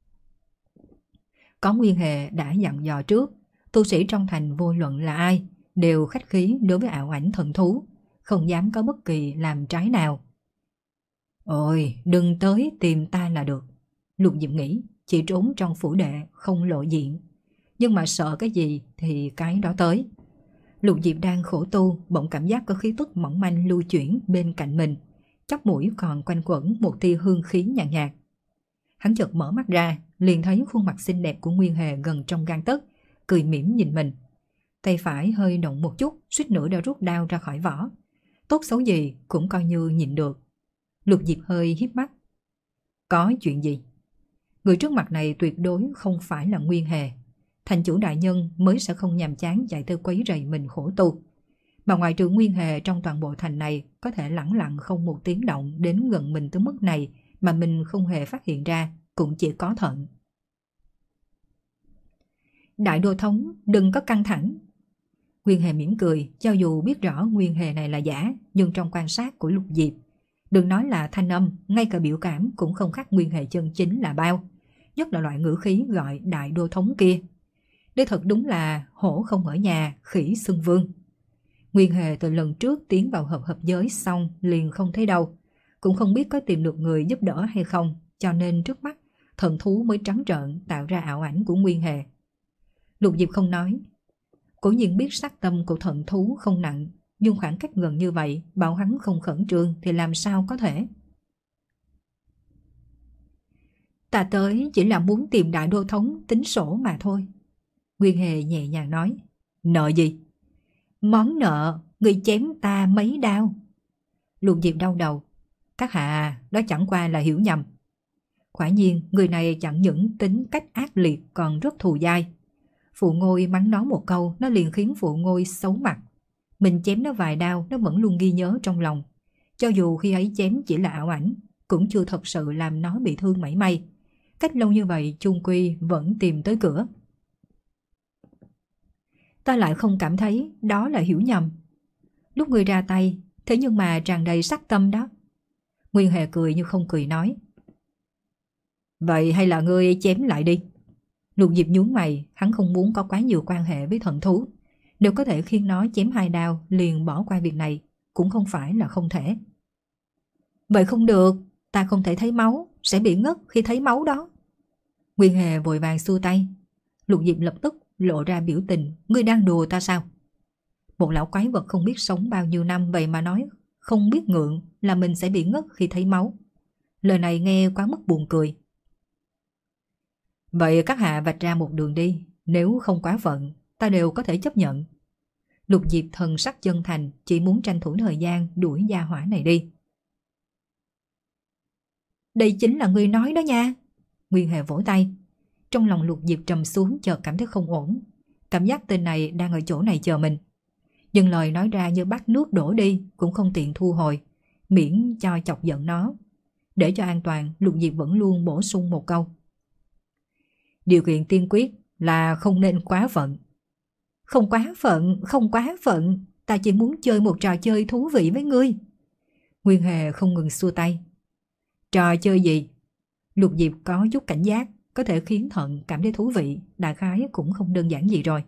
Speaker 1: Có Nguyên Hề đã dặn dò trước, tu sĩ trong thành vô luận là ai đều khách khí đối với ảo ảnh thần thú, không dám có bất kỳ làm trái nào. Ôi, đừng tới tìm ta là được. Lục Diệp nghĩ, chỉ trốn trong phủ đệ không lộ diện, nhưng mà sợ cái gì thì cái đó tới. Lục Diệp đang khổ tu, bỗng cảm giác có khí tức mỏng manh lưu chuyển bên cạnh mình, chóp mũi còn quanh quẩn một tia hương khí nhàn nhạt, nhạt. Hắn chợt mở mắt ra, liền thấy khuôn mặt xinh đẹp của Nguyên Hề gần trong gang tấc, cười mỉm nhìn mình. Tay phải hơi động một chút, suýt nữa đã rút đao ra khỏi vỏ. Tốt xấu gì cũng coi như nhìn được. Lục Diệp hơi híp mắt. Có chuyện gì? Người trước mặt này tuyệt đối không phải là Nguyên Hề. Thành chủ đại nhân mới sẽ không nhàm chán chạy tới quấy rầy mình khổ tu. Mà ngoại trừ Nguyên Hề, trong toàn bộ thành này có thể lẳng lặng không một tiếng động đến gần mình tới mức này mà mình không hề phát hiện ra, cũng chỉ có Thận. Đại Đô Thống, đừng có căng thẳng. Nguyên Hề mỉm cười, cho dù biết rõ Nguyên Hề này là giả, nhưng trong quan sát của Lục Diệp, đừng nói là thanh âm, ngay cả biểu cảm cũng không khác Nguyên Hề chân chính là bao, nhất là loại ngữ khí gọi Đại Đô Thống kia. Đây thật đúng là hổ không ở nhà, khỉ xưng vương. Nguyên Hề từ lần trước tiến vào hợp hợp giới xong liền không thấy đâu, cũng không biết có tìm được người giúp đỡ hay không, cho nên trước mắt thần thú mới trắng trợn tạo ra ảo ảnh của Nguyên Hề. Lục Diệp không nói. Cố nhiên biết sát tâm của thần thú không nặng, nhưng khoảng cách gần như vậy, bảo hắn không khẩn trương thì làm sao có thể. Ta tới chỉ là muốn tìm đại đô thống tính sổ mà thôi. Nguyên Hề nhẹ nhàng nói. Nợ gì? Món nợ, người chém ta mấy đao. Lục Diệp đau đầu. Các hạ, đó chẳng qua là hiểu nhầm. Quả nhiên, người này chẳng những tính cách ác liệt còn rất thù dai. Phụ Ngôi mắng nó một câu, nó liền khiến Phụ Ngôi xấu mặt. Mình chém nó vài đao, nó vẫn luôn ghi nhớ trong lòng. Cho dù khi ấy chém chỉ là ảo ảnh, cũng chưa thật sự làm nó bị thương mảy may. Cách lâu như vậy, chung quy vẫn tìm tới cửa. Ta lại không cảm thấy đó là hiểu nhầm. Lúc người ra tay, thế nhưng mà tràn đầy sắc tâm đó. Nguyên Hề cười như không cười nói. Vậy hay là ngươi chém lại đi. Lục Diệp nhướng mày, hắn không muốn có quá nhiều quan hệ với thần thú. Nếu có thể khiến nó chém hai đao liền bỏ qua việc này, cũng không phải là không thể. Vậy không được, ta không thể thấy máu, sẽ bị ngất khi thấy máu đó. Nguyên Hề vội vàng xua tay. Lục Diệp lập tức lộ ra biểu tình. Ngươi đang đùa ta sao? Một lão quái vật không biết sống bao nhiêu năm, vậy mà nói không biết ngượng là mình sẽ bị ngất khi thấy máu. Lời này nghe quá mức buồn cười. Vậy các hạ vạch ra một đường đi, nếu không quá phận, ta đều có thể chấp nhận. Lục Diệp thần sắc chân thành, chỉ muốn tranh thủ thời gian đuổi gia hỏa này đi. Đây chính là ngươi nói đó nha. Nguyên Hề vỗ tay. Trong lòng Lục Diệp trầm xuống, chợt cảm thấy không ổn. Cảm giác tên này đang ở chỗ này chờ mình. Nhưng lời nói ra như bát nước đổ đi, cũng không tiện thu hồi, miễn cho chọc giận nó. Để cho an toàn, Lục Diệp vẫn luôn bổ sung một câu. Điều kiện tiên quyết là không nên quá phận. Không quá phận, không quá phận, ta chỉ muốn chơi một trò chơi thú vị với ngươi. Nguyên Hề không ngừng xua tay. Trò chơi gì? Lục Diệp có chút cảnh giác, có thể khiến Thận cảm thấy thú vị, đại khái cũng không đơn giản gì rồi.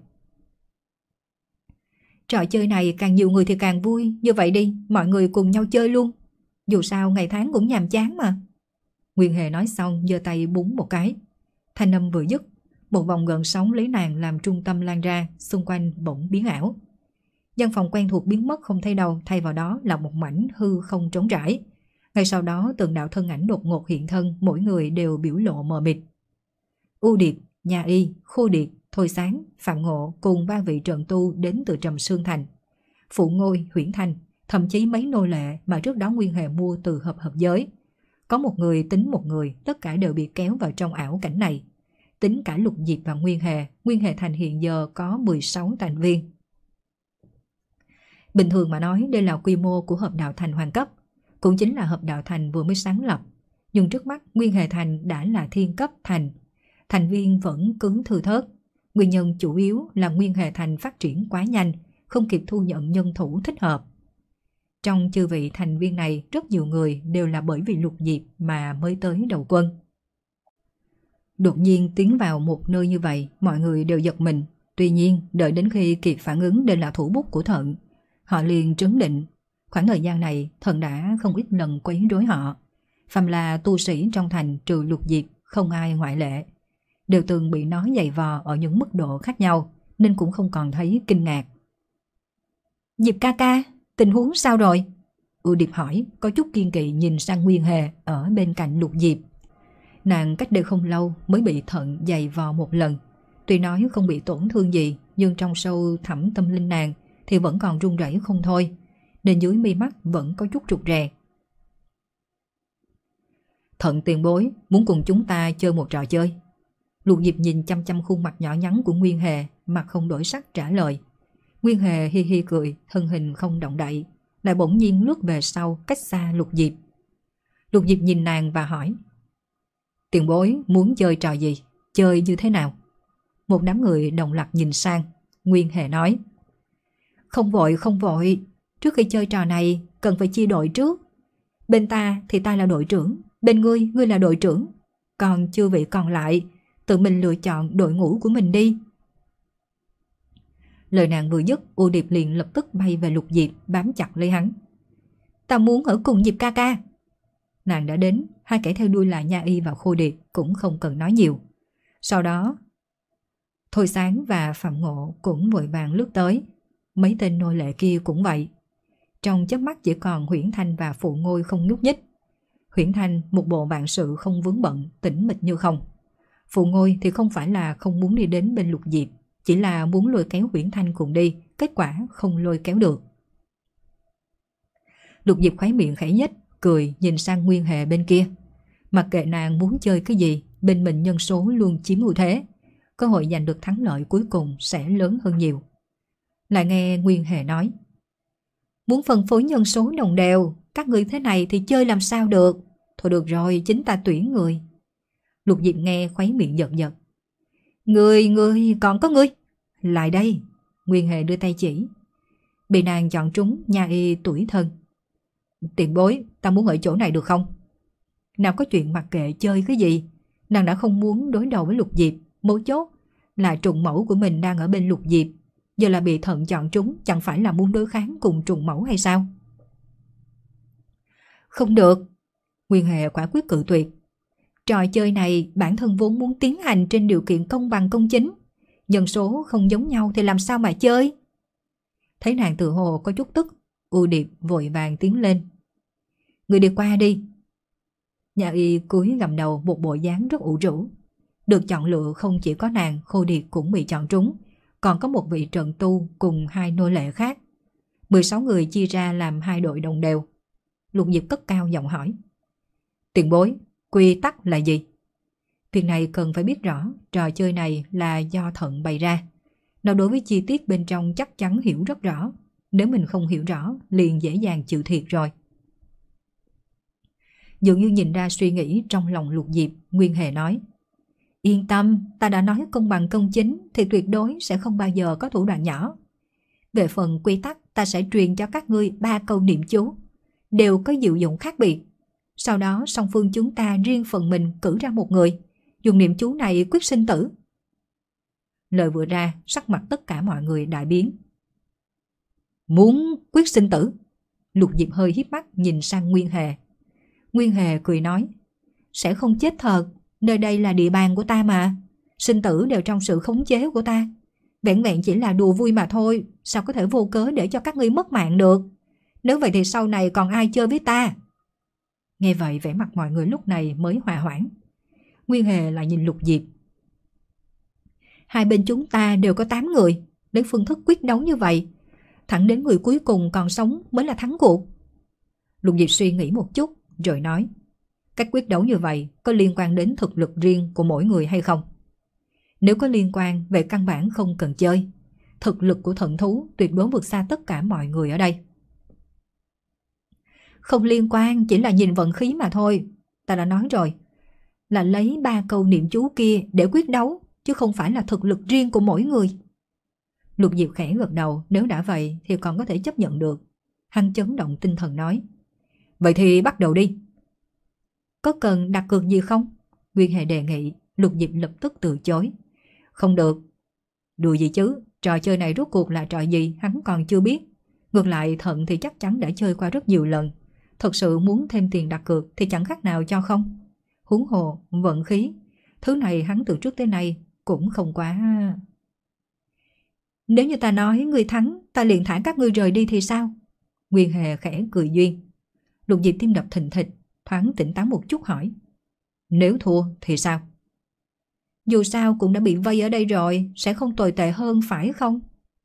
Speaker 1: Trò chơi này càng nhiều người thì càng vui, như vậy đi, mọi người cùng nhau chơi luôn. Dù sao ngày tháng cũng nhàm chán mà. Nguyên Hề nói xong giơ tay búng một cái. Thanh âm vừa dứt, một vòng gợn sóng lấy nàng làm trung tâm lan ra, xung quanh bỗng biến ảo. Gian phòng quen thuộc biến mất không thấy đâu, thay vào đó là một mảnh hư không trống trải. Ngay sau đó từng đạo thân ảnh đột ngột hiện thân, mỗi người đều biểu lộ mờ mịt. U Điệp, Nha Y, Khô Điệp, Thôi Sáng, Phạm Ngộ cùng ba vị trận tu đến từ Trầm Sương Thành. Phụ Ngôi, Huyễn Thanh, thậm chí mấy nô lệ mà trước đó Nguyên Hề mua từ hợp hợp giới. Có một người tính một người, tất cả đều bị kéo vào trong ảo cảnh này. Tính cả Lục Diệp và Nguyên Hề, Nguyên Hề Thành hiện giờ có mười sáu thành viên. Bình thường mà nói đây là quy mô của hợp đạo thành hoàng cấp, cũng chính là hợp đạo thành vừa mới sáng lập. Nhưng trước mắt Nguyên Hề Thành đã là thiên cấp thành. Thành viên vẫn cứ thưa thớt. Nguyên nhân chủ yếu là Nguyên Hề Thành phát triển quá nhanh, không kịp thu nhận nhân thủ thích hợp. Trong chư vị thành viên này, rất nhiều người đều là bởi vì Lục Diệp mà mới tới đầu quân. Đột nhiên tiến vào một nơi như vậy, mọi người đều giật mình. Tuy nhiên, đợi đến khi kịp phản ứng đây là thủ bút của Thận, họ liền trấn định. Khoảng thời gian này, Thận đã không ít lần quấy rối họ. Phàm là tu sĩ trong thành trừ Lục Diệp, không ai ngoại lệ. Đều từng bị nó giày vò ở những mức độ khác nhau, nên cũng không còn thấy kinh ngạc. Diệp ca ca, tình huống sao rồi? U Điệp hỏi, có chút kiên kỵ nhìn sang Nguyên Hề ở bên cạnh Lục Diệp. Nàng cách đây không lâu mới bị Thận giày vò một lần. Tuy nói không bị tổn thương gì, nhưng trong sâu thẳm tâm linh nàng thì vẫn còn run rẩy không thôi, nên dưới mi mắt vẫn có chút rụt rè. Thận tiền bối muốn cùng chúng ta chơi một trò chơi. Lục Diệp nhìn chăm chăm khuôn mặt nhỏ nhắn của Nguyên Hề, mặt không đổi sắc trả lời. Nguyên Hề hi hi cười, thân hình không động đậy, lại bỗng nhiên lướt về sau cách xa Lục Diệp. Lục Diệp nhìn nàng và hỏi: Tiền bối muốn chơi trò gì? Chơi như thế nào? Một đám người đồng loạt nhìn sang. Nguyên Hề nói: Không vội không vội, trước khi chơi trò này cần phải chia đội trước. Bên ta thì ta là đội trưởng, bên ngươi, ngươi là đội trưởng. Còn chư vị còn lại tự mình lựa chọn đội ngũ của mình đi. Lời nàng vừa dứt, U Điệp liền lập tức bay về Lục Diệp, bám chặt lấy hắn. Ta muốn ở cùng Diệp ca ca. Nàng đã đến, hai kẻ theo đuôi là Nha Y và Khô Điệp cũng không cần nói nhiều. Sau đó Thôi Sáng và Phạm Ngộ cũng vội vàng lướt tới. Mấy tên nô lệ kia cũng vậy. Trong chớp mắt chỉ còn Huyễn Thanh và Phụ Ngôi không nhúc nhích. Huyễn Thanh một bộ vạn sự không vướng bận, tĩnh mịch như không. Phụ Ngôi thì không phải là không muốn đi đến bên Lục Diệp, chỉ là muốn lôi kéo Huyễn Thanh cùng đi, kết quả không lôi kéo được. Lục Diệp khóe miệng khẽ nhếch, cười nhìn sang Nguyên Hề bên kia. Mặc kệ nàng muốn chơi cái gì, bên mình nhân số luôn chiếm ưu thế, cơ hội giành được thắng lợi cuối cùng sẽ lớn hơn nhiều. Lại nghe Nguyên Hề nói: muốn phân phối nhân số đồng đều, các người thế này thì chơi làm sao được. Thôi được rồi, chính ta tuyển người. Lục Diệp nghe khóe miệng giật giật. Người, người, còn có người. Lại đây. Nguyên Hề đưa tay chỉ. Bị nàng chọn trúng, nha y tuổi thân. Tiền bối, ta muốn ở chỗ này được không? Nào có chuyện mặc kệ chơi cái gì. Nàng đã không muốn đối đầu với Lục Diệp. Mấu chốt là trùng mẫu của mình đang ở bên Lục Diệp. Giờ là bị thận chọn trúng, chẳng phải là muốn đối kháng cùng trùng mẫu hay sao? Không được. Nguyên Hề quả quyết cự tuyệt. Trò chơi này bản thân vốn muốn tiến hành trên điều kiện công bằng công chính. Nhân số không giống nhau thì làm sao mà chơi? Thấy nàng tự hồ có chút tức, U Điệp vội vàng tiến lên. Người đi qua đi. Nhà y cúi gầm đầu một bộ dáng rất ủ rũ. Được chọn lựa không chỉ có nàng, Khô Điệp cũng bị chọn trúng. Còn có một vị trần tu cùng hai nô lệ khác. mười sáu người chia ra làm hai đội đồng đều. Lục Diệp cất cao giọng hỏi. Tiền bối, quy tắc là gì? Việc này cần phải biết rõ, trò chơi này là do thận bày ra. Nó đối với chi tiết bên trong chắc chắn hiểu rất rõ. Nếu mình không hiểu rõ, liền dễ dàng chịu thiệt rồi. Dường như nhìn ra suy nghĩ trong lòng Lục Diệp, Nguyên Hề nói. Yên tâm, ta đã nói công bằng công chính thì tuyệt đối sẽ không bao giờ có thủ đoạn nhỏ. Về phần quy tắc, ta sẽ truyền cho các ngươi ba câu niệm chú, đều có diệu dụng khác biệt. Sau đó song phương chúng ta riêng phần mình cử ra một người, dùng niệm chú này quyết sinh tử. Lời vừa ra, sắc mặt tất cả mọi người đại biến. Muốn quyết sinh tử? Lục Diệp hơi híp mắt nhìn sang Nguyên Hề. Nguyên Hề cười nói. Sẽ không chết thật, nơi đây là địa bàn của ta mà. Sinh tử đều trong sự khống chế của ta. Vẹn vẹn chỉ là đùa vui mà thôi, sao có thể vô cớ để cho các ngươi mất mạng được? Nếu vậy thì sau này còn ai chơi với ta? Nghe vậy vẻ mặt mọi người lúc này mới hòa hoãn. Nguyên Hề lại nhìn Lục Diệp. Hai bên chúng ta đều có tám người, lấy phương thức quyết đấu như vậy, thẳng đến người cuối cùng còn sống mới là thắng cuộc. Lục Diệp suy nghĩ một chút rồi nói. Cách quyết đấu như vậy có liên quan đến thực lực riêng của mỗi người hay không? Nếu có liên quan, về căn bản không cần chơi. Thực lực của thần thú tuyệt đối vượt xa tất cả mọi người ở đây. Không liên quan, chỉ là nhìn vận khí mà thôi. Ta đã nói rồi, là lấy ba câu niệm chú kia để quyết đấu, chứ không phải là thực lực riêng của mỗi người. Lục Diệp khẽ gật đầu, nếu đã vậy thì còn có thể chấp nhận được. Hắn chấn động tinh thần nói. Vậy thì bắt đầu đi. Có cần đặt cược gì không? Nguyên Hề đề nghị. Lục Diệp lập tức từ chối. Không được. Đùa gì chứ, trò chơi này rốt cuộc là trò gì hắn còn chưa biết. Ngược lại Thận thì chắc chắn đã chơi qua rất nhiều lần. Thật sự muốn thêm tiền đặt cược thì chẳng khác nào cho không. Huống hồ, vận khí, thứ này hắn từ trước tới nay cũng không quá. Nếu như ta nói người thắng, ta liền thả các ngươi rời đi thì sao? Nguyên Hề khẽ cười duyên. Lục Diệp tim đập thình thịch, thoáng tỉnh táo một chút hỏi. Nếu thua thì sao? Dù sao cũng đã bị vây ở đây rồi, sẽ không tồi tệ hơn phải không?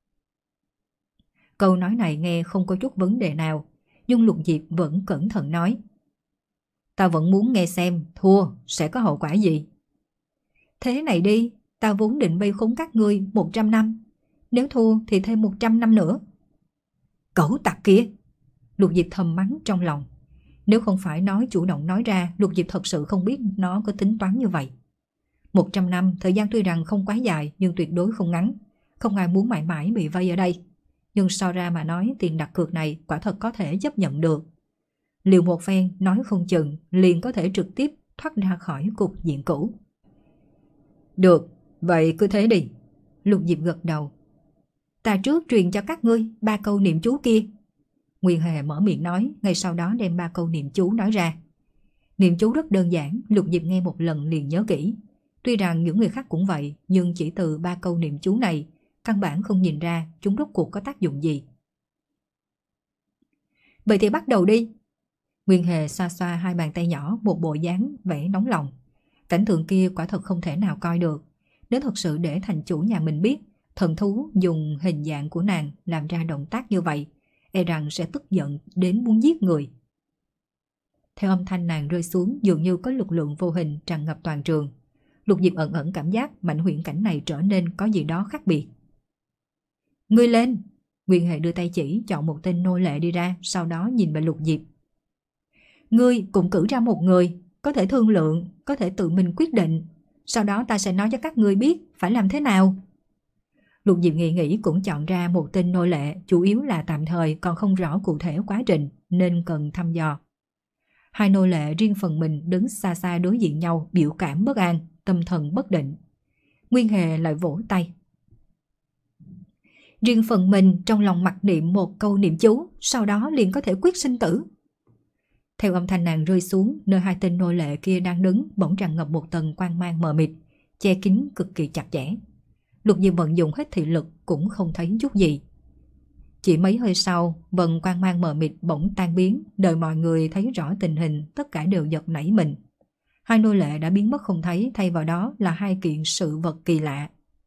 Speaker 1: Câu nói này nghe không có chút vấn đề nào, nhưng Lục Diệp vẫn cẩn thận nói. Ta vẫn muốn nghe xem thua sẽ có hậu quả gì. Thế này đi, ta vốn định vây khốn các ngươi một trăm năm. Nếu thua thì thêm một trăm năm nữa. Cẩu tặc kia! Lục Diệp thầm mắng trong lòng. Nếu không phải nói chủ động nói ra, Lục Diệp thật sự không biết nó có tính toán như vậy. Một trăm năm, thời gian tuy rằng không quá dài nhưng tuyệt đối không ngắn. Không ai muốn mãi mãi bị vây ở đây. Nhưng so ra mà nói tiền đặt cược này quả thật có thể chấp nhận được. Liều một phen nói không chừng liền có thể trực tiếp thoát ra khỏi cục diện cũ. Được, vậy cứ thế đi. Lục Diệp gật đầu. Ta trước truyền cho các ngươi ba câu niệm chú kia. Nguyên Hề mở miệng nói, ngay sau đó đem ba câu niệm chú nói ra. Niệm chú rất đơn giản, Lục Diệp nghe một lần liền nhớ kỹ. Tuy rằng những người khác cũng vậy, nhưng chỉ từ ba câu niệm chú này, căn bản không nhìn ra chúng rốt cuộc có tác dụng gì. Vậy thì bắt đầu đi. Nguyên Hề xoa xoa hai bàn tay nhỏ, một bộ dáng vẻ nóng lòng. Cảnh tượng kia quả thật không thể nào coi được. Nếu thật sự để thành chủ nhà mình biết thần thú dùng hình dạng của nàng làm ra động tác như vậy, e rằng sẽ tức giận đến muốn giết người. Theo âm thanh nàng rơi xuống, dường như có lực lượng vô hình tràn ngập toàn trường. Lục Diệp ẩn ẩn cảm giác mảnh huyễn cảnh này trở nên có gì đó khác biệt. Ngươi lên! Nguyên Hề đưa tay chỉ chọn một tên nô lệ đi ra, sau đó nhìn về Lục Diệp. Ngươi cũng cử ra một người, có thể thương lượng, có thể tự mình quyết định. Sau đó ta sẽ nói cho các ngươi biết phải làm thế nào. Lục Diệp nghĩ nghĩ cũng chọn ra một tên nô lệ, chủ yếu là tạm thời còn không rõ cụ thể quá trình nên cần thăm dò. Hai nô lệ riêng phần mình đứng xa xa đối diện nhau, biểu cảm bất an, tâm thần bất định. Nguyên Hề lại vỗ tay. Riêng phần mình trong lòng mặc niệm một câu niệm chú, sau đó liền có thể quyết sinh tử. Theo âm thanh nàng rơi xuống, nơi hai tên nô lệ kia đang đứng bỗng tràn ngập một tầng quang mang mờ mịt, che kín cực kỳ chặt chẽ. Lục Diệp vận dụng hết thị lực cũng không thấy chút gì. Chỉ mấy hơi sau, vầng quang mang mờ mịt bỗng tan biến, đợi mọi người thấy rõ tình hình, tất cả đều giật nảy mình. Hai nô lệ đã biến mất không thấy, thay vào đó là hai kiện sự vật kỳ lạ.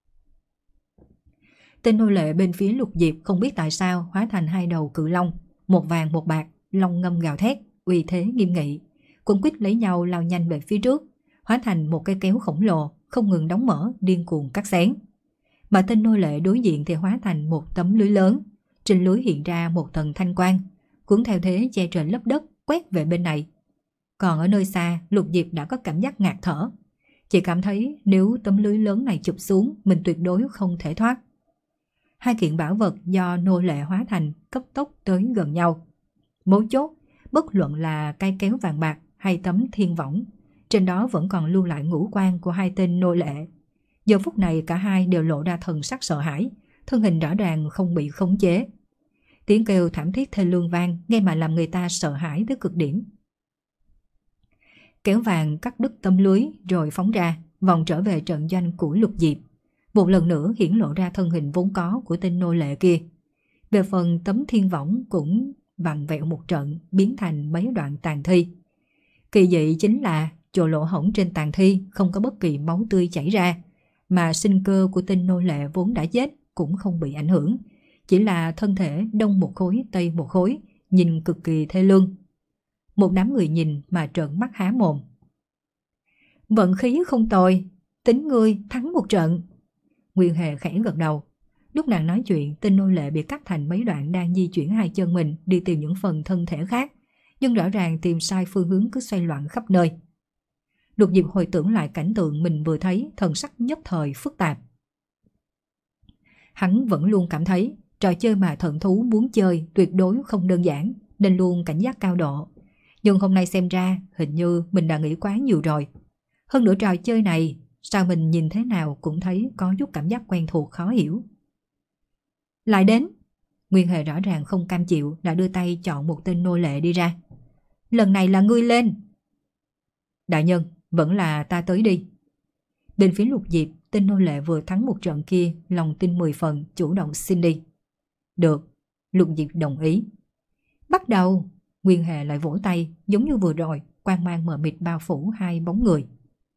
Speaker 1: Tên nô lệ bên phía Lục Diệp không biết tại sao hóa thành hai đầu cự long, một vàng một bạc, long ngâm gào thét, uy thế nghiêm nghị, quấn quýt lấy nhau lao nhanh về phía trước, hóa thành một cây kéo khổng lồ, không ngừng đóng mở, điên cuồng cắt xén. Mà tên nô lệ đối diện thì hóa thành một tấm lưới lớn, trên lưới hiện ra một tầng thanh quang, cuốn theo thế che trời lấp đất, quét về bên này. Còn ở nơi xa, Lục Diệp đã có cảm giác ngạt thở, chỉ cảm thấy nếu tấm lưới lớn này chụp xuống, mình tuyệt đối không thể thoát. Hai kiện bảo vật do nô lệ hóa thành cấp tốc tới gần nhau. Mấu chốt, bất luận là cây kéo vàng bạc hay tấm thiên võng, trên đó vẫn còn lưu lại ngũ quan của hai tên nô lệ. Giờ phút này cả hai đều lộ ra thần sắc sợ hãi, thân hình rõ ràng không bị khống chế. Tiếng kêu thảm thiết thê lương vang, nghe mà làm người ta sợ hãi tới cực điểm. Kéo vàng cắt đứt tấm lưới rồi phóng ra, vòng trở về trận doanh của Lục Diệp. Một lần nữa hiển lộ ra thân hình vốn có của tên nô lệ kia. Về phần tấm thiên võng cũng vặn vẹo một trận, biến thành mấy đoạn tàn thi. Kỳ dị chính là chỗ lỗ hổng trên tàn thi không có bất kỳ máu tươi chảy ra, mà sinh cơ của tên nô lệ vốn đã chết cũng không bị ảnh hưởng, chỉ là thân thể đông một khối tây một khối, nhìn cực kỳ thê lương. Một đám người nhìn mà trợn mắt há mồm. Vận khí không tồi, tính ngươi thắng một trận. Nguyên Hề khẽ gật đầu. Lúc nàng nói chuyện, tên nô lệ bị cắt thành mấy đoạn đang di chuyển hai chân mình đi tìm những phần thân thể khác, nhưng rõ ràng tìm sai phương hướng cứ xoay loạn khắp nơi. Lục Diệp hồi tưởng lại cảnh tượng mình vừa thấy, thần sắc nhất thời phức tạp. Hắn vẫn luôn cảm thấy trò chơi mà thần thú muốn chơi tuyệt đối không đơn giản, nên luôn cảnh giác cao độ. Nhưng hôm nay xem ra hình như mình đã nghĩ quá nhiều rồi. Hơn nữa trò chơi này, sao mình nhìn thế nào cũng thấy có chút cảm giác quen thuộc khó hiểu. Lại đến. Nguyên Hề rõ ràng không cam chịu, đã đưa tay chọn một tên nô lệ đi ra. Lần này là ngươi lên. Đại nhân, vẫn là ta tới đi. Bên phía Lục Diệp, tên nô lệ vừa thắng một trận kia, lòng tin mười phần, chủ động xin đi. Được, Lục Diệp đồng ý. Bắt đầu. Nguyên Hề lại vỗ tay, giống như vừa rồi, quang mang mờ mịt bao phủ hai bóng người.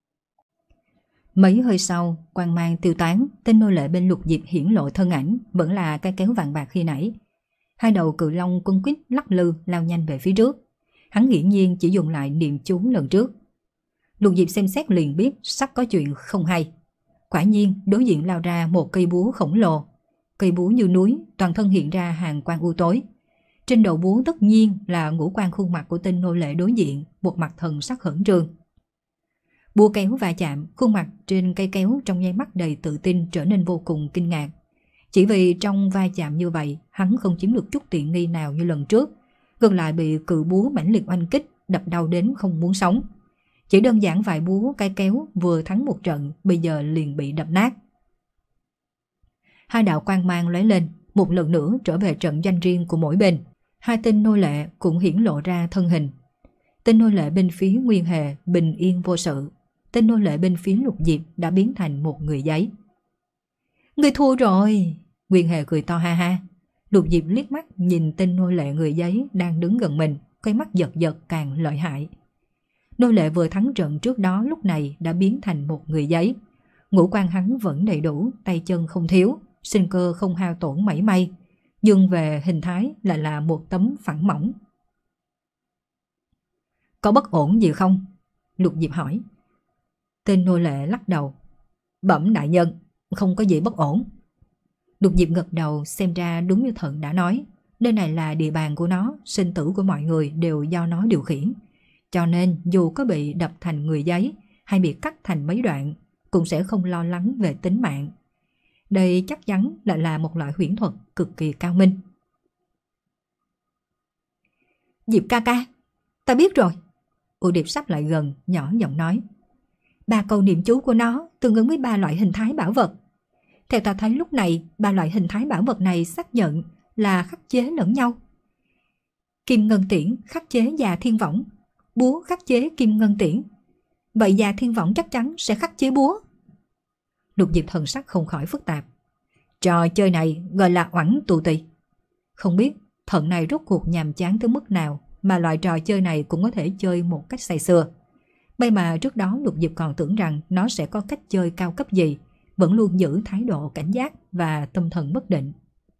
Speaker 1: Mấy hơi sau, quang mang tiêu tán, tên nô lệ bên Lục Diệp hiển lộ thân ảnh, vẫn là cái kéo vàng bạc khi nãy. Hai đầu cự long quân quýt lắc lư lao nhanh về phía trước. Hắn hiển nhiên chỉ dùng lại niệm chú lần trước. Lục Diệp xem xét liền biết sắp có chuyện không hay. Quả nhiên đối diện lao ra một cây búa khổng lồ. Cây búa như núi, toàn thân hiện ra hàng quang u tối. Trên đầu búa tất nhiên là ngũ quan khuôn mặt của tên nô lệ đối diện, một mặt thần sắc khẩn trương. Búa kéo va chạm, khuôn mặt trên cây kéo trong nháy mắt đầy tự tin trở nên vô cùng kinh ngạc. Chỉ vì trong va chạm như vậy, hắn không chiếm được chút tiện nghi nào như lần trước, ngược lại bị cự búa mãnh liệt oanh kích, đập đau đến không muốn sống. Chỉ đơn giản vài búa cây kéo vừa thắng một trận, bây giờ liền bị đập nát. Hai đạo quang mang lóe lên, một lần nữa trở về trận doanh riêng của mỗi bên. Hai tên nô lệ cũng hiển lộ ra thân hình. Tên nô lệ bên phía Nguyên Hề bình yên vô sự, tên nô lệ bên phía Lục Diệp đã biến thành một người giấy. Người thua rồi! Nguyên Hề cười to ha ha. Lục Diệp liếc mắt nhìn tên nô lệ người giấy đang đứng gần mình, cái mắt giật giật càng lợi hại. Nô lệ vừa thắng trận trước đó lúc này đã biến thành một người giấy. Ngũ quan hắn vẫn đầy đủ, tay chân không thiếu, sinh cơ không hao tổn mảy may, nhưng về hình thái lại là một tấm phẳng mỏng. Có bất ổn gì không? Lục Diệp hỏi. Tên nô lệ lắc đầu. Bẩm đại nhân, không có gì bất ổn. Lục Diệp gật đầu, xem ra đúng như Thận đã nói, nơi này là địa bàn của nó, sinh tử của mọi người đều do nó điều khiển. Cho nên dù có bị đập thành người giấy hay bị cắt thành mấy đoạn, cũng sẽ không lo lắng về tính mạng. Đây chắc chắn lại là một loại huyễn thuật cực kỳ cao minh. Diệp ca ca, ta biết rồi. U Điệp sắp lại gần, nhỏ giọng nói. Ba câu niệm chú của nó tương ứng với ba loại hình thái bảo vật. Theo ta thấy lúc này, ba loại hình thái bảo vật này xác nhận là khắc chế lẫn nhau. Kim ngân tiễn khắc chế già thiên võng, búa khắc chế kim ngân tiễn. Vậy già thiên võng chắc chắn sẽ khắc chế búa. Lục Diệp thần sắc không khỏi phức tạp. Trò chơi này gọi là oẳn tù tì. Không biết Thận này rốt cuộc nhàm chán tới mức nào mà loại trò chơi này cũng có thể chơi một cách say sưa. May mà trước đó Lục Diệp còn tưởng rằng nó sẽ có cách chơi cao cấp gì, vẫn luôn giữ thái độ cảnh giác và tâm thần bất định.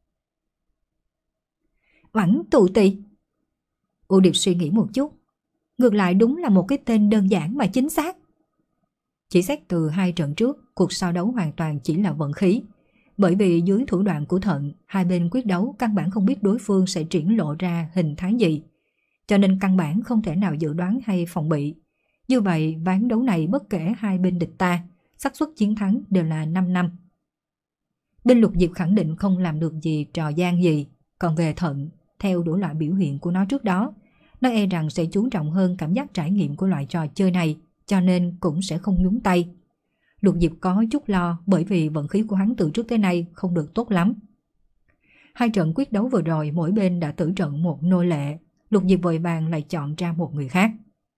Speaker 1: Oẳn tù tì. U Điệp suy nghĩ một chút. Ngược lại đúng là một cái tên đơn giản mà chính xác. Chỉ xét từ hai trận trước, cuộc so đấu hoàn toàn chỉ là vận khí. Bởi vì dưới thủ đoạn của Thận, hai bên quyết đấu căn bản không biết đối phương sẽ triển lộ ra hình thái gì. Cho nên căn bản không thể nào dự đoán hay phòng bị. Như vậy, ván đấu này bất kể hai bên địch ta, xác suất chiến thắng đều là năm năm. Bên Lục Diệp khẳng định không làm được gì trò gian gì. Còn về Thận, theo đủ loại biểu hiện của nó trước đó, nó e rằng sẽ chú trọng hơn cảm giác trải nghiệm của loại trò chơi này, cho nên cũng sẽ không nhúng tay. Lục Diệp có chút lo bởi vì vận khí của hắn từ trước tới nay không được tốt lắm. Hai trận quyết đấu vừa rồi mỗi bên đã tử trận một nô lệ, Lục Diệp vội vàng lại chọn ra một người khác.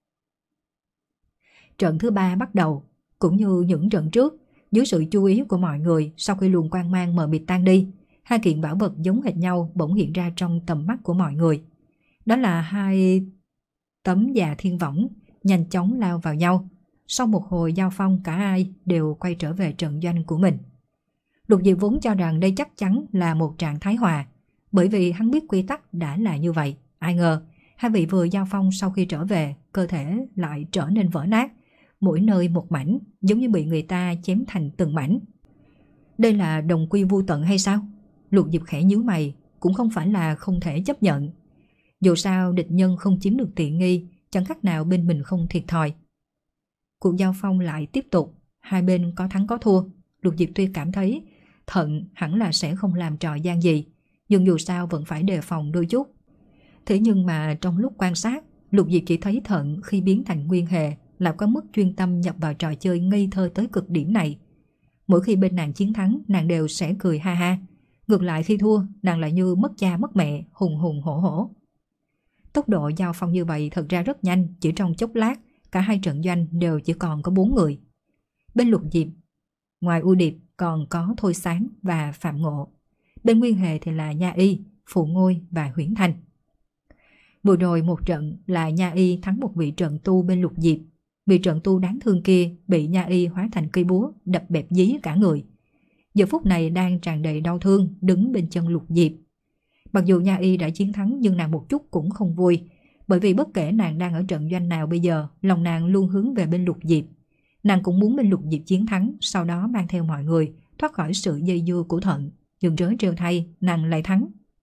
Speaker 1: Trận thứ ba bắt đầu, cũng như những trận trước, dưới sự chú ý của mọi người, sau khi luồng quang mang mờ mịt tan đi, hai kiện bảo vật giống hệt nhau bỗng hiện ra trong tầm mắt của mọi người. Đó là hai tấm già thiên võng nhanh chóng lao vào nhau. Sau một hồi giao phong, cả ai đều quay trở về trận doanh của mình. Lục Diệp vốn cho rằng đây chắc chắn là một trạng thái hòa, bởi vì hắn biết quy tắc đã là như vậy. Ai ngờ hai vị vừa giao phong, sau khi trở về, cơ thể lại trở nên vỡ nát, mỗi nơi một mảnh, giống như bị người ta chém thành từng mảnh. Đây là đồng quy vu tận hay sao? Lục Diệp khẽ nhíu mày, cũng không phải là không thể chấp nhận. Dù sao địch nhân không chiếm được tiện nghi, chẳng khác nào bên mình không thiệt thòi. Cuộc giao phong lại tiếp tục, hai bên có thắng có thua. Lục Diệp tuy cảm thấy Thận hẳn là sẽ không làm trò gian gì, nhưng dù sao vẫn phải đề phòng đôi chút. Thế nhưng mà trong lúc quan sát, Lục Diệp chỉ thấy Thận khi biến thành Nguyên Hề là có mức chuyên tâm nhập vào trò chơi ngây thơ tới cực điểm này. Mỗi khi bên nàng chiến thắng, nàng đều sẽ cười ha ha. Ngược lại khi thua, nàng lại như mất cha mất mẹ, hùng hùng hổ hổ. Tốc độ giao phong như vậy thật ra rất nhanh, chỉ trong chốc lát, cả hai trận doanh đều chỉ còn có bốn người. Bên Lục Diệp, ngoài U Điệp còn có Thôi Sáng và Phạm Ngộ. Bên Nguyên Hề thì là Nha Y, Phụ Ngôi và Huyễn Thanh. Vừa rồi một trận là Nha Y thắng một vị trận tu bên Lục Diệp. Vị trận tu đáng thương kia bị Nha Y hóa thành cây búa đập bẹp dí cả người. Giờ phút này đang tràn đầy đau thương đứng bên chân Lục Diệp. Mặc dù Nha Y đã chiến thắng nhưng nàng một chút cũng không vui, bởi vì bất kể nàng đang ở trận doanh nào bây giờ, lòng nàng luôn hướng về bên Lục Diệp. Nàng cũng muốn bên Lục Diệp chiến thắng, sau đó mang theo mọi người thoát khỏi sự dây dưa của Thận. Nhưng trớ trêu thay, nàng lại thắng.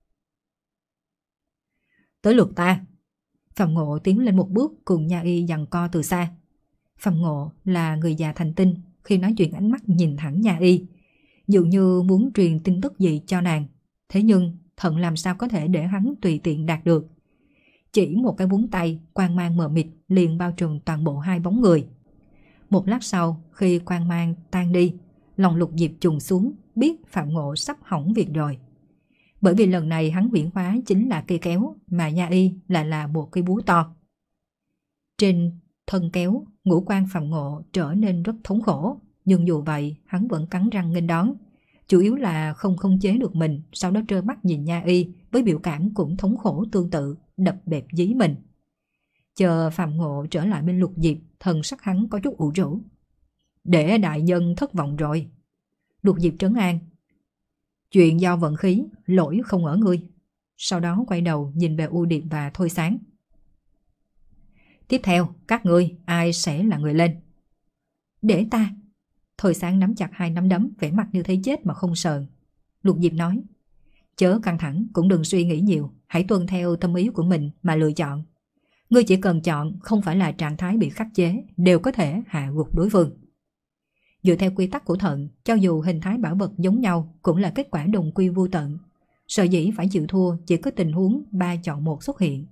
Speaker 1: Tới lượt ta. Phạm Ngộ tiến lên một bước cùng Nha Y giằng co từ xa. Phạm Ngộ là người già thành tinh, khi nói chuyện ánh mắt nhìn thẳng Nha Y, dường như muốn truyền tin tức gì cho nàng. Thế nhưng Thận làm sao có thể để hắn tùy tiện đạt được. Chỉ một cái búng tay, quang mang mờ mịt liền bao trùm toàn bộ hai bóng người. Một lát sau, khi quang mang tan đi, lòng Lục Diệp trùng xuống, biết Phạm Ngộ sắp hỏng việc rồi. Bởi vì lần này hắn huyễn hóa chính là cây kéo, mà Nha Y lại là một cây búa to. Trên Thân kéo, ngũ quan Phạm Ngộ trở nên rất thống khổ, nhưng dù vậy hắn vẫn cắn răng nghênh đón. Chủ yếu là không khống chế được mình, sau đó trơ mắt nhìn Nha Y với biểu cảm cũng thống khổ tương tự, đập bẹp dí mình. Chờ Phạm Ngộ trở lại bên Lục Diệp, thần sắc hắn có chút ủ rũ. Để đại nhân thất vọng rồi. Lục Diệp trấn an. Chuyện do vận khí, lỗi không ở ngươi. Sau đó quay đầu nhìn về U Điệp và Thôi Sáng. Tiếp theo, các ngươi ai sẽ là người lên? Để ta. Thôi Sáng nắm chặt hai nắm đấm, vẻ mặt như thấy chết mà không sờn. Lục Diệp nói. Chớ căng thẳng, cũng đừng suy nghĩ nhiều, hãy tuân theo tâm ý của mình mà lựa chọn. Ngươi chỉ cần chọn không phải là trạng thái bị khắc chế, đều có thể hạ gục đối phương. Dựa theo quy tắc của thận, cho dù hình thái bảo vật giống nhau cũng là kết quả đồng quy vô tận. Sợ dĩ phải chịu thua chỉ có tình huống ba chọn một xuất hiện.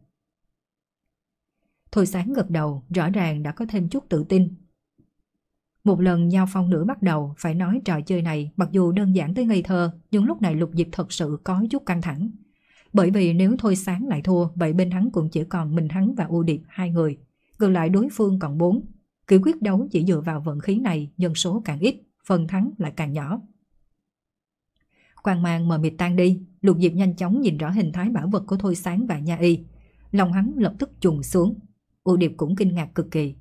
Speaker 1: Thôi Sáng gật đầu, rõ ràng đã có thêm chút tự tin. Một lần giao phong nữa bắt đầu, phải nói trò chơi này mặc dù đơn giản tới ngây thơ, nhưng lúc này Lục Diệp thật sự có chút căng thẳng. Bởi vì nếu Thôi Sáng lại thua, vậy bên hắn cũng chỉ còn mình hắn và U Điệp hai người. Ngược lại đối phương còn bốn. Kiểu quyết đấu chỉ dựa vào vận khí này, nhân số càng ít, phần thắng lại càng nhỏ. Quang mang mờ mịt tan đi, Lục Diệp nhanh chóng nhìn rõ hình thái bảo vật của Thôi Sáng và Nha Y. Lòng hắn lập tức trùng xuống. U Điệp cũng kinh ngạc cực kỳ.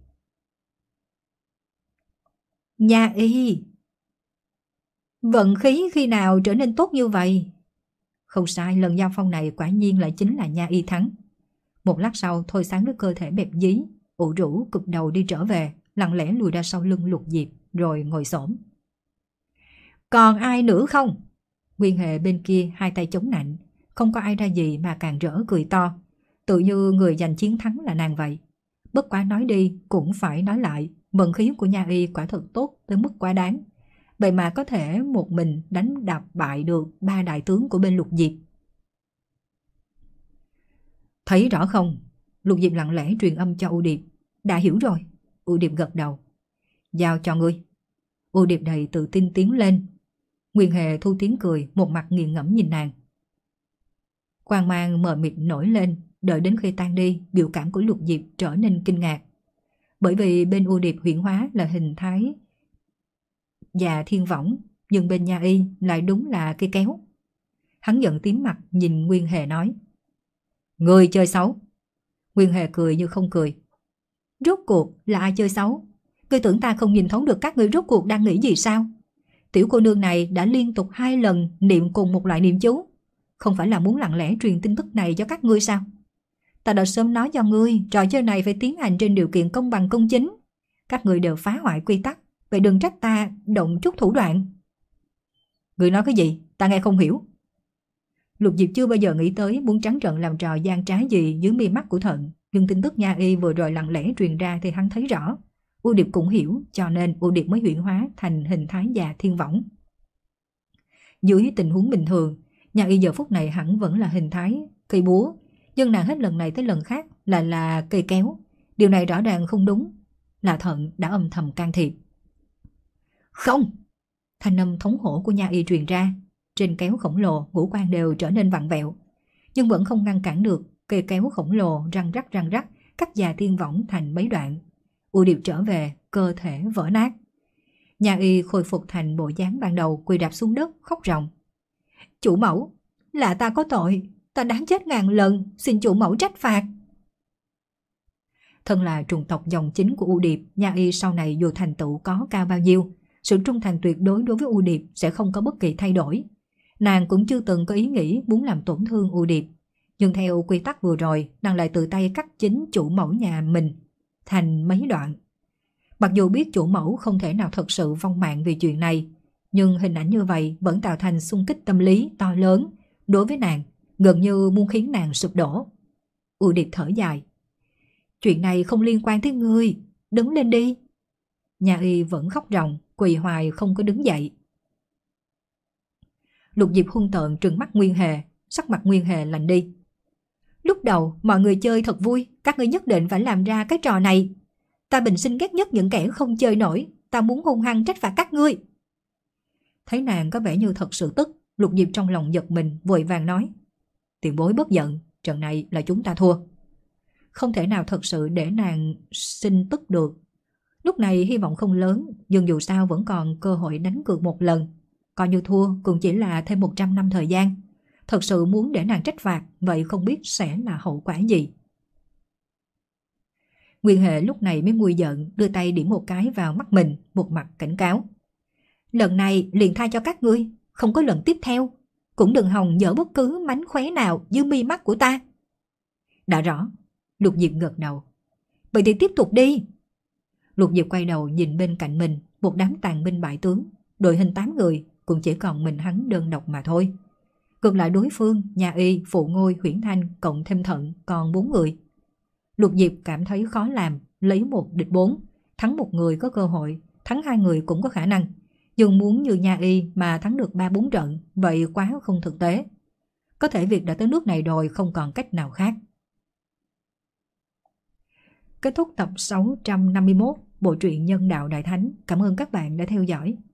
Speaker 1: Nha Y, vận khí khi nào trở nên tốt như vậy? Không sai, lần giao phong này quả nhiên lại chính là Nha Y thắng. Một lát sau, Thôi Sáng với cơ thể bẹp dí, ủ rũ cực đầu đi trở về, lặng lẽ lùi ra sau lưng Lục Diệp, rồi ngồi xổm. Còn ai nữa không? Nguyên Hề bên kia hai tay chống nạnh, không có ai ra gì mà càng rỡ cười to, tự như người giành chiến thắng là nàng vậy. Bất quá nói đi cũng phải nói lại, vận khí của Nha Y quả thật tốt tới mức quá đáng. Vậy mà có thể một mình đánh đạp bại được ba đại tướng của bên Lục Diệp. Thấy rõ không? Lục Diệp lặng lẽ truyền âm cho U Điệp. Đã hiểu rồi. U Điệp gật đầu. Giao cho ngươi. U Điệp đầy tự tin tiến lên. Nguyên Hề thu tiếng cười, một mặt nghiền ngẫm nhìn nàng. Quang mang mờ mịt nổi lên, đợi đến khi tan đi, biểu cảm của Lục Diệp trở nên kinh ngạc. Bởi vì bên U Điệp huyễn hóa là hình thái và thiên võng, nhưng bên Nha Y lại đúng là cây kéo. Hắn giận tím mặt nhìn Nguyên Hề nói. Người chơi xấu. Nguyên Hề cười như không cười. Rốt cuộc là ai chơi xấu? Ngươi tưởng ta không nhìn thấu được các ngươi rốt cuộc đang nghĩ gì sao? Tiểu cô nương này đã liên tục hai lần niệm cùng một loại niệm chú. Không phải là muốn lặng lẽ truyền tin tức này cho các ngươi sao? Ta đã sớm nói cho ngươi, trò chơi này phải tiến hành trên điều kiện công bằng công chính. Các ngươi đều phá hoại quy tắc, vậy đừng trách ta động chút thủ đoạn. Ngươi nói cái gì? Ta nghe không hiểu. Lục Diệp chưa bao giờ nghĩ tới muốn trắng trợn làm trò gian trá gì dưới mi mắt của Thận, nhưng tin tức Nha Y vừa rồi lặng lẽ truyền ra thì hắn thấy rõ. U Điệp cũng hiểu, cho nên U Điệp mới huyễn hóa thành hình thái già thiên võng. Dưới tình huống bình thường, Nha Y giờ phút này hẳn vẫn là hình thái cây búa, nhưng nàng hết lần này tới lần khác là là cây kéo. Điều này rõ ràng không đúng, là Thận đã âm thầm can thiệp. Không! Thanh âm thống hổ của Nha Y truyền ra. Trên kéo khổng lồ, ngũ quan đều trở nên vặn vẹo, nhưng vẫn không ngăn cản được cây kéo khổng lồ răng rắc răng rắc, cắt già thiên võng thành mấy đoạn. U Điệp trở về, cơ thể vỡ nát. Nha Y khôi phục thành bộ dáng ban đầu, quỳ đạp xuống đất khóc ròng. Chủ mẫu, là ta có tội, ta đáng chết ngàn lần, xin chủ mẫu trách phạt. Thân là trùng tộc dòng chính của U Điệp, Nha Y sau này dù thành tựu có cao bao nhiêu, sự trung thành tuyệt đối đối với U Điệp sẽ không có bất kỳ thay đổi. Nàng cũng chưa từng có ý nghĩ muốn làm tổn thương U Điệp, nhưng theo quy tắc vừa rồi, nàng lại tự tay cắt chính chủ mẫu nhà mình thành mấy đoạn. Mặc dù biết chủ mẫu không thể nào thật sự vong mạng vì chuyện này, nhưng hình ảnh như vậy vẫn tạo thành xung kích tâm lý to lớn đối với nàng, gần như muốn khiến nàng sụp đổ. U Điệp thở dài. Chuyện này không liên quan tới ngươi, đứng lên đi. Nha Y vẫn khóc ròng, quỳ hoài không có đứng dậy. Lục Diệp hung tợn trừng mắt Nguyên Hề, sắc mặt Nguyên Hề lạnh đi. Lúc đầu mọi người chơi thật vui, các ngươi nhất định phải làm ra cái trò này. Ta bình sinh ghét nhất những kẻ không chơi nổi, ta muốn hung hăng trách phạt các ngươi. Thấy nàng có vẻ như thật sự tức, Lục Diệp trong lòng giật mình, vội vàng nói. Tiền bối bất giận, trận này là chúng ta thua. không thể nào thật sự để nàng sinh tức được. Lúc này hy vọng không lớn, nhưng dù sao vẫn còn cơ hội đánh cược một lần. Coi như thua cũng chỉ là thêm một trăm năm thời gian. Thật sự muốn để nàng trách phạt, vậy không biết sẽ là hậu quả gì. Nguyên Hệ lúc này mới nguôi giận, đưa tay điểm một cái vào mắt mình, một mặt cảnh cáo. Lần này liền tha cho các ngươi, không có lần tiếp theo. Cũng đừng hòng dở bất cứ mánh khóe nào dưới mi mắt của ta. Đã rõ. Lục Diệp gật đầu. Vậy thì tiếp tục đi. Lục Diệp quay đầu nhìn bên cạnh mình, một đám tàn binh bại tướng, đội hình tám người, cũng chỉ còn mình hắn đơn độc mà thôi. Ngược lại đối phương, Nha Y, Phụ Ngôi, Huyễn Thanh, cộng thêm Thận, còn bốn người. Lục Diệp cảm thấy khó làm, lấy một địch bốn, thắng một người có cơ hội, thắng hai người cũng có khả năng. Nhưng muốn như Nha Y mà thắng được ba bốn trận, vậy quá không thực tế. Có thể việc đã tới nước này rồi, không còn cách nào khác. Kết thúc tập sáu trăm năm mươi mốt bộ truyện Nhân Đạo Đại Thánh. Cảm ơn các bạn đã theo dõi.